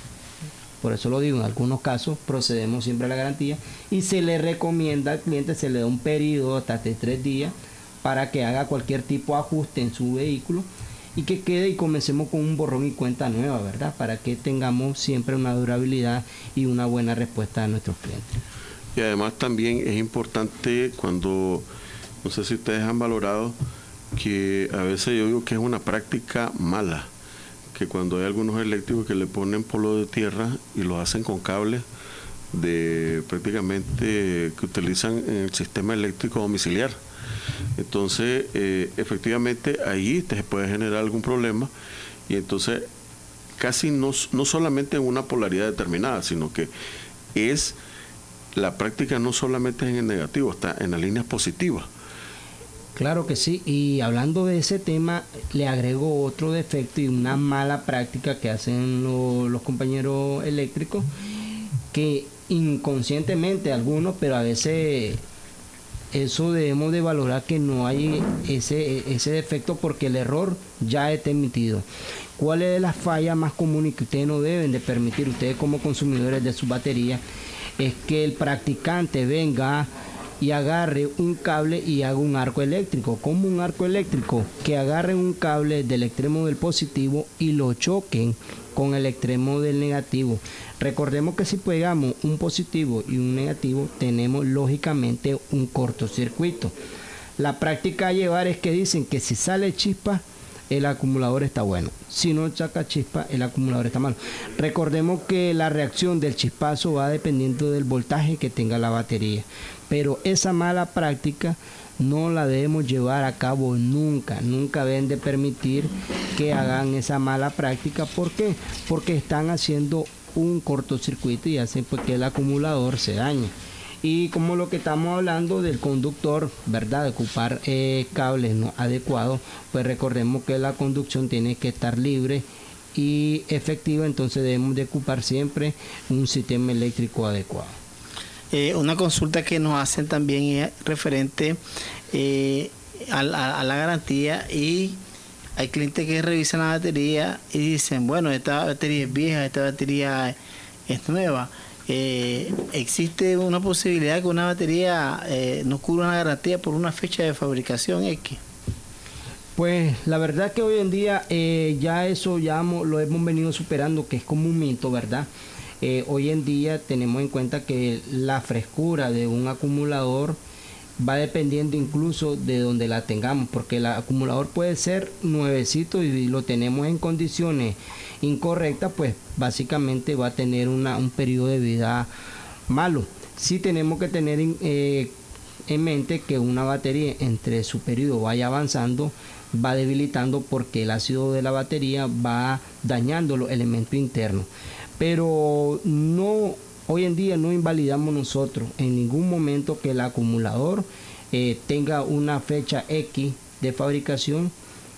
por eso lo digo, en algunos casos procedemos siempre a la garantía y se le recomienda al cliente, se le da un periodo hasta de tres días para que haga cualquier tipo de ajuste en su vehículo y que quede y comencemos con un borrón y cuenta nueva, ¿verdad? Para que tengamos siempre una durabilidad y una buena respuesta a nuestros clientes. Y además también es importante cuando, no sé si ustedes han valorado, que a veces yo digo que es una práctica mala, que cuando hay algunos eléctricos que le ponen polo de tierra y lo hacen con cables de prácticamente que utilizan en el sistema eléctrico domiciliar. Entonces, eh, efectivamente, ahí te puede generar algún problema y entonces casi no, no solamente en una polaridad determinada, sino que es la práctica no solamente es en el negativo, está en las líneas positivas. Claro que sí, y hablando de ese tema, le agrego otro defecto y una mala práctica que hacen lo, los compañeros eléctricos, que inconscientemente algunos, pero a veces eso debemos de valorar que no hay ese, ese defecto porque el error ya está emitido. ¿Cuál es la falla más común y que ustedes no deben de permitir, ustedes como consumidores de su batería? Es que el practicante venga y agarre un cable y haga un arco eléctrico. ¿Cómo un arco eléctrico? Que agarren un cable del extremo del positivo y lo choquen con el extremo del negativo. Recordemos que si pegamos un positivo y un negativo, tenemos lógicamente un cortocircuito. La práctica a llevar es que dicen que si sale chispa, el acumulador está bueno. Si no saca chispa, el acumulador está malo. Recordemos que la reacción del chispazo va dependiendo del voltaje que tenga la batería. Pero esa mala práctica no la debemos llevar a cabo nunca. Nunca deben de permitir que hagan esa mala práctica. ¿Por qué? Porque están haciendo un cortocircuito y hacen pues que el acumulador se dañe. Y como lo que estamos hablando del conductor, ¿verdad? De ocupar eh, cables no adecuados, pues recordemos que la conducción tiene que estar libre y efectiva, entonces debemos de ocupar siempre un sistema eléctrico adecuado. Eh, una consulta que nos hacen también es referente eh, a, a, a la garantía, y hay clientes que revisan la batería y dicen, bueno, esta batería es vieja, esta batería es nueva. Eh, ¿Existe una posibilidad que una batería eh, no cubra una garantía por una fecha de fabricación X? Pues la verdad que hoy en día eh, ya eso ya lo hemos venido superando, que es como un mito, ¿verdad? Eh, hoy en día tenemos en cuenta que la frescura de un acumulador va dependiendo incluso de donde la tengamos, porque el acumulador puede ser nuevecito y lo tenemos en condiciones incorrectas, pues básicamente va a tener una, un periodo de vida malo. Sí tenemos que tener eh, en mente que una batería, entre su periodo vaya avanzando, va debilitando porque el ácido de la batería va dañando los elementos internos. Pero no, hoy en día no invalidamos nosotros en ningún momento que el acumulador eh, tenga una fecha X de fabricación,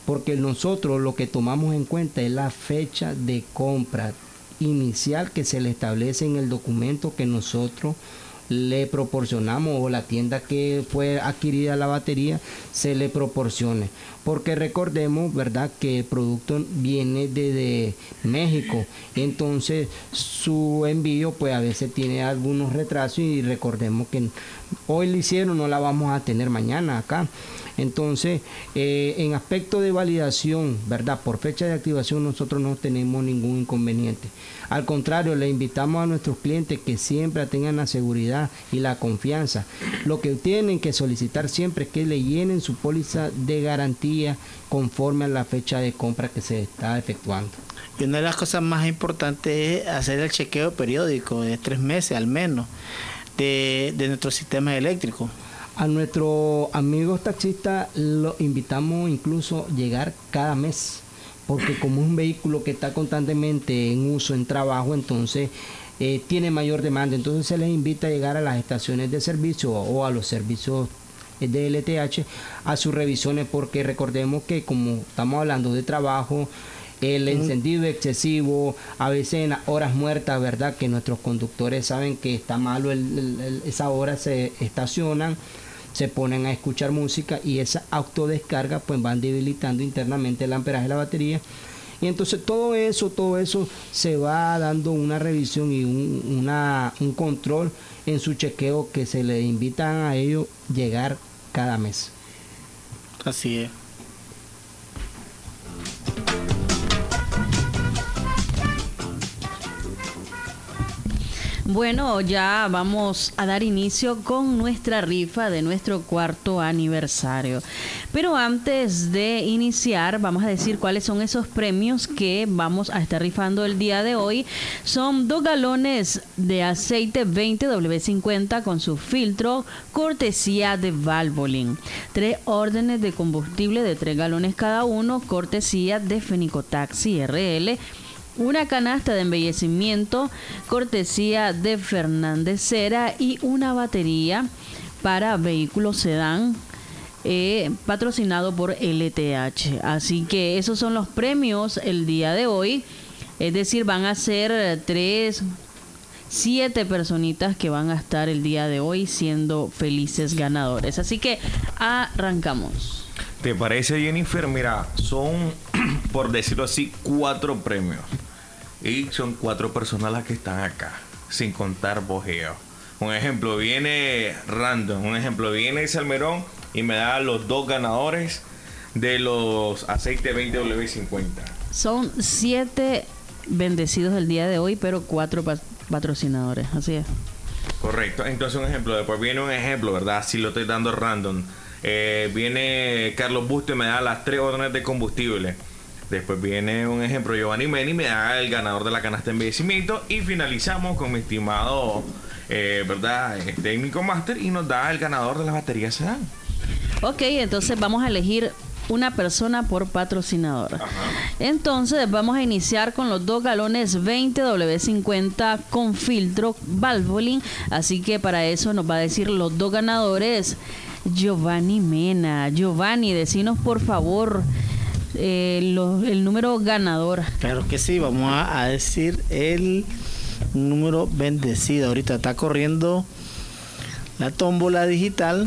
porque nosotros lo que tomamos en cuenta es la fecha de compra inicial que se le establece en el documento que nosotros le proporcionamos, o la tienda que fue adquirida la batería se le proporcione, porque recordemos, verdad, que el producto viene desde México, entonces su envío pues a veces tiene algunos retrasos, y recordemos que hoy le hicieron, no la vamos a tener mañana acá. Entonces, eh, en aspecto de validación, ¿verdad? Por fecha de activación nosotros no tenemos ningún inconveniente. Al contrario, le invitamos a nuestros clientes que siempre tengan la seguridad y la confianza. Lo que tienen que solicitar siempre es que le llenen su póliza de garantía conforme a la fecha de compra que se está efectuando. Y una de las cosas más importantes es hacer el chequeo periódico de tres meses al menos de, de nuestro sistema eléctrico. A nuestros amigos taxistas los invitamos incluso a llegar cada mes, porque como es un vehículo que está constantemente en uso, en trabajo, entonces eh, tiene mayor demanda, entonces se les invita a llegar a las estaciones de servicio o a los servicios de L T H a sus revisiones, porque recordemos que como estamos hablando de trabajo, el encendido excesivo, a veces en las horas muertas, ¿verdad? Que nuestros conductores saben que está malo el, el, el, esa hora, se estacionan, se ponen a escuchar música, y esa autodescarga pues van debilitando internamente el amperaje de la batería. Y entonces todo eso, todo eso se va dando una revisión y un, una, un control en su chequeo, que se le invitan a ellos llegar cada mes. Así es. Bueno, ya vamos a dar inicio con nuestra rifa de nuestro cuarto aniversario. Pero antes de iniciar, vamos a decir cuáles son esos premios que vamos a estar rifando el día de hoy. Son dos galones de aceite veinte W cincuenta con su filtro, cortesía de Valvoline. Tres órdenes de combustible de tres galones cada uno, cortesía de Fenicotaxi R L. Una canasta de embellecimiento, cortesía de Fernández Cera, y una batería para vehículos sedán, eh, patrocinado por L T H. Así que esos son los premios el día de hoy. Es decir, van a ser tres, siete personitas que van a estar el día de hoy siendo felices ganadores. Así que arrancamos. ¿Te parece, Jennifer? Mira, son, por decirlo así, cuatro premios. Y son cuatro personas las que están acá, sin contar bojeo. Un ejemplo, viene random. Un ejemplo, viene Salmerón y me da los dos ganadores de los aceites veinte W cincuenta. Son siete bendecidos el día de hoy, pero cuatro pat- patrocinadores. Así es. Correcto. Entonces, un ejemplo. Después viene un ejemplo, ¿verdad? Si lo estoy dando random. Eh, viene Carlos Busto y me da las tres órdenes de combustible. Después viene un ejemplo, Giovanni Meni y me da el ganador de la canasta de embellecimiento. Y finalizamos con mi estimado eh, ¿verdad? Eh, técnico máster, y nos da el ganador de la batería sedán. Ok, entonces vamos a elegir una persona por patrocinador. Ajá. Entonces vamos a iniciar con los dos galones veinte W cincuenta con filtro Valvoline. Así que para eso nos va a decir los dos ganadores Giovanni Mena. Giovanni, decinos por favor eh, lo, el número ganador. Claro que sí, vamos a, a decir el número bendecido. Ahorita está corriendo la tómbola digital.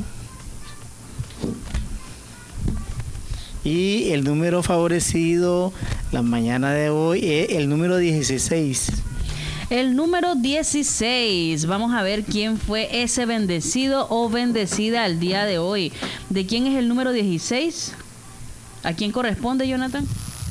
Y el número favorecido la mañana de hoy es el número dieciséis. El número dieciséis. Vamos a ver quién fue ese bendecido o bendecida el día de hoy. ¿De quién es el número dieciséis? ¿A quién corresponde, Jonathan?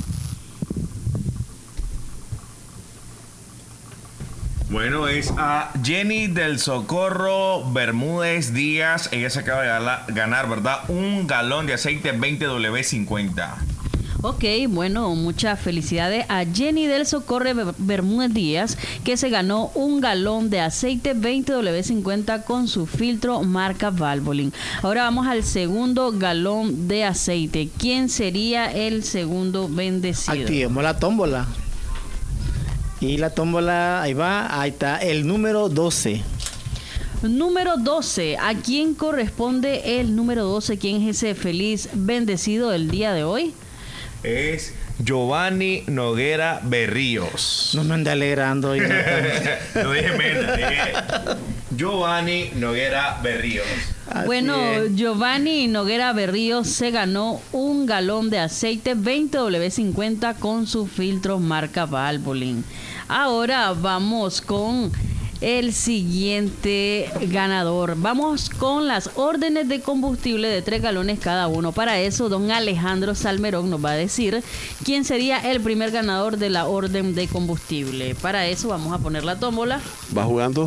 Bueno, es a Jenny del Socorro Bermúdez Díaz. Ella se acaba de ganar, ¿verdad? Un galón de aceite veinte W cincuenta. Ok, bueno, muchas felicidades a Jenny del Socorro Bermúdez Díaz, que se ganó un galón de aceite veinte W cincuenta con su filtro marca Valvoline. Ahora vamos al segundo galón de aceite. ¿Quién sería el segundo bendecido? Activemos la tómbola. Y la tómbola, ahí va, ahí está, el número doce. Número doce. ¿A quién corresponde el número doce? ¿Quién es ese feliz bendecido del día de hoy? es Giovanni Noguera Berríos. No me ande alegrando hoy. No dije meta, dije Giovanni Noguera Berríos. Así Bueno, es. Giovanni Noguera Berríos se ganó un galón de aceite veinte W cincuenta con sus filtros marca Valvoline. Ahora vamos con el siguiente ganador. Vamos con las órdenes de combustible de tres galones cada uno. Para eso, don Alejandro Salmerón nos va a decir quién sería el primer ganador de la orden de combustible. Para eso vamos a poner la tómbola. Va jugando.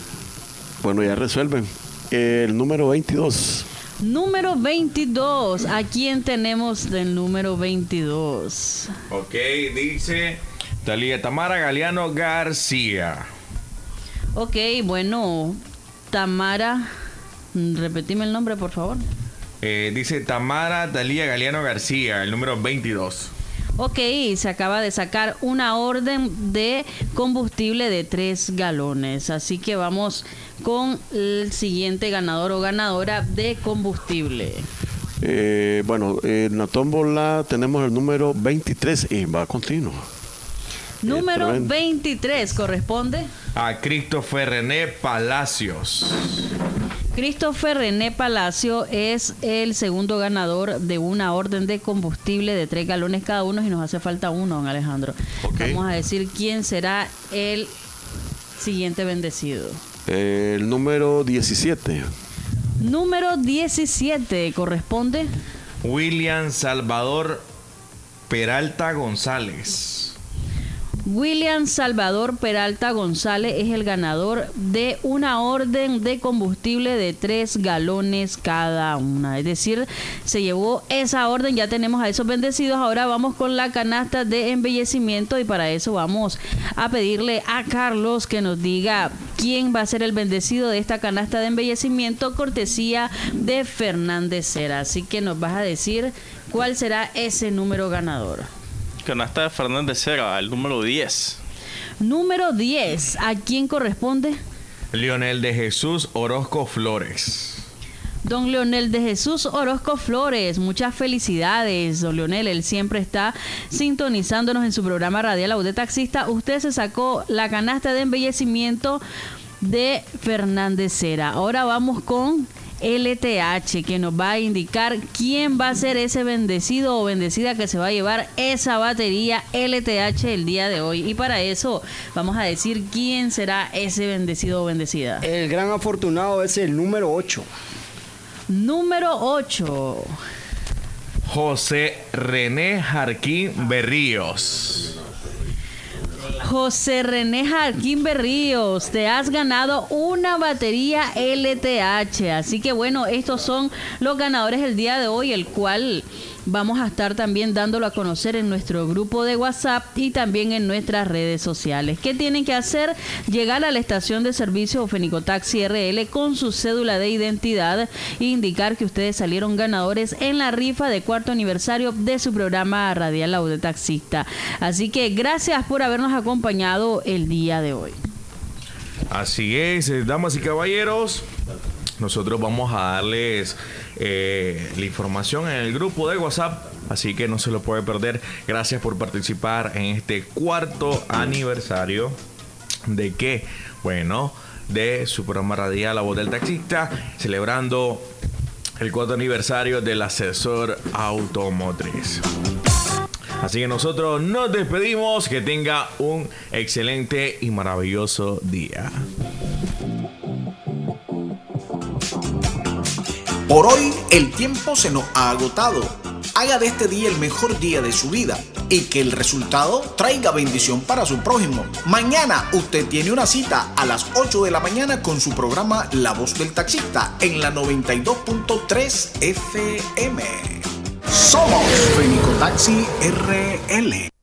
Bueno, ya resuelven. El número veintidós. Número veintidós. ¿A quién tenemos del número veintidós? Ok, dice Talía Tamara Galeano García. Ok, bueno, Tamara, repetime el nombre, por favor. Eh, dice Tamara Talía Galeano García, el número veintidós. Ok, se acaba de sacar una orden de combustible de tres galones. Así que vamos con el siguiente ganador o ganadora de combustible. Eh, bueno, en la tómbola tenemos el número veintitrés y va continuo. Número tremendo. veintitrés corresponde A Christopher René Palacios. Christopher René Palacio es el segundo ganador de una orden de combustible de tres galones cada uno y nos hace falta uno, don Alejandro. Okay. Vamos a decir quién será el siguiente bendecido. El número diecisiete. Número diecisiete corresponde William Salvador Peralta González. William Salvador Peralta González es el ganador de una orden de combustible de tres galones cada una. Es decir, se llevó esa orden, ya tenemos a esos bendecidos. Ahora vamos con la canasta de embellecimiento y para eso vamos a pedirle a Carlos que nos diga quién va a ser el bendecido de esta canasta de embellecimiento, cortesía de Fernández Cera. Así que nos vas a decir cuál será ese número ganador. Canasta de Fernández Cera, el número diez. Número diez, ¿a quién corresponde? Leonel de Jesús Orozco Flores. Don Leonel de Jesús Orozco Flores, muchas felicidades, don Leonel, él siempre está sintonizándonos en su programa radial La Voz del Taxista. Usted se sacó la canasta de embellecimiento de Fernández Cera. Ahora vamos con L T H, que nos va a indicar quién va a ser ese bendecido o bendecida que se va a llevar esa batería L T H el día de hoy. Y para eso vamos a decir quién será ese bendecido o bendecida. El gran afortunado es el número ocho. Número ocho. José René Jarquín Berríos. José René Jarquín Berríos, te has ganado una batería L T H. Así que bueno, estos son los ganadores del día de hoy, el cual vamos a estar también dándolo a conocer en nuestro grupo de WhatsApp y también en nuestras redes sociales. ¿Qué tienen que hacer? Llegar a la estación de servicio Fenicotaxi R L con su cédula de identidad e indicar que ustedes salieron ganadores en la rifa de cuarto aniversario de su programa radial La Voz del Taxista. Así que gracias por habernos acompañado el día de hoy. Así es, damas y caballeros. Nosotros vamos a darles eh, la información en el grupo de WhatsApp, así que no se lo puede perder. Gracias por participar en este cuarto aniversario de qué, bueno, de su programa radial La Voz del Taxista, celebrando el cuarto aniversario del asesor automotriz. Así que nosotros nos despedimos. Que tenga un excelente y maravilloso día. Por hoy el tiempo se nos ha agotado. Haga de este día el mejor día de su vida y que el resultado traiga bendición para su prójimo. Mañana usted tiene una cita a las ocho de la mañana con su programa La Voz del Taxista en la noventa y dos punto tres F M. Somos Fenicotaxi R L.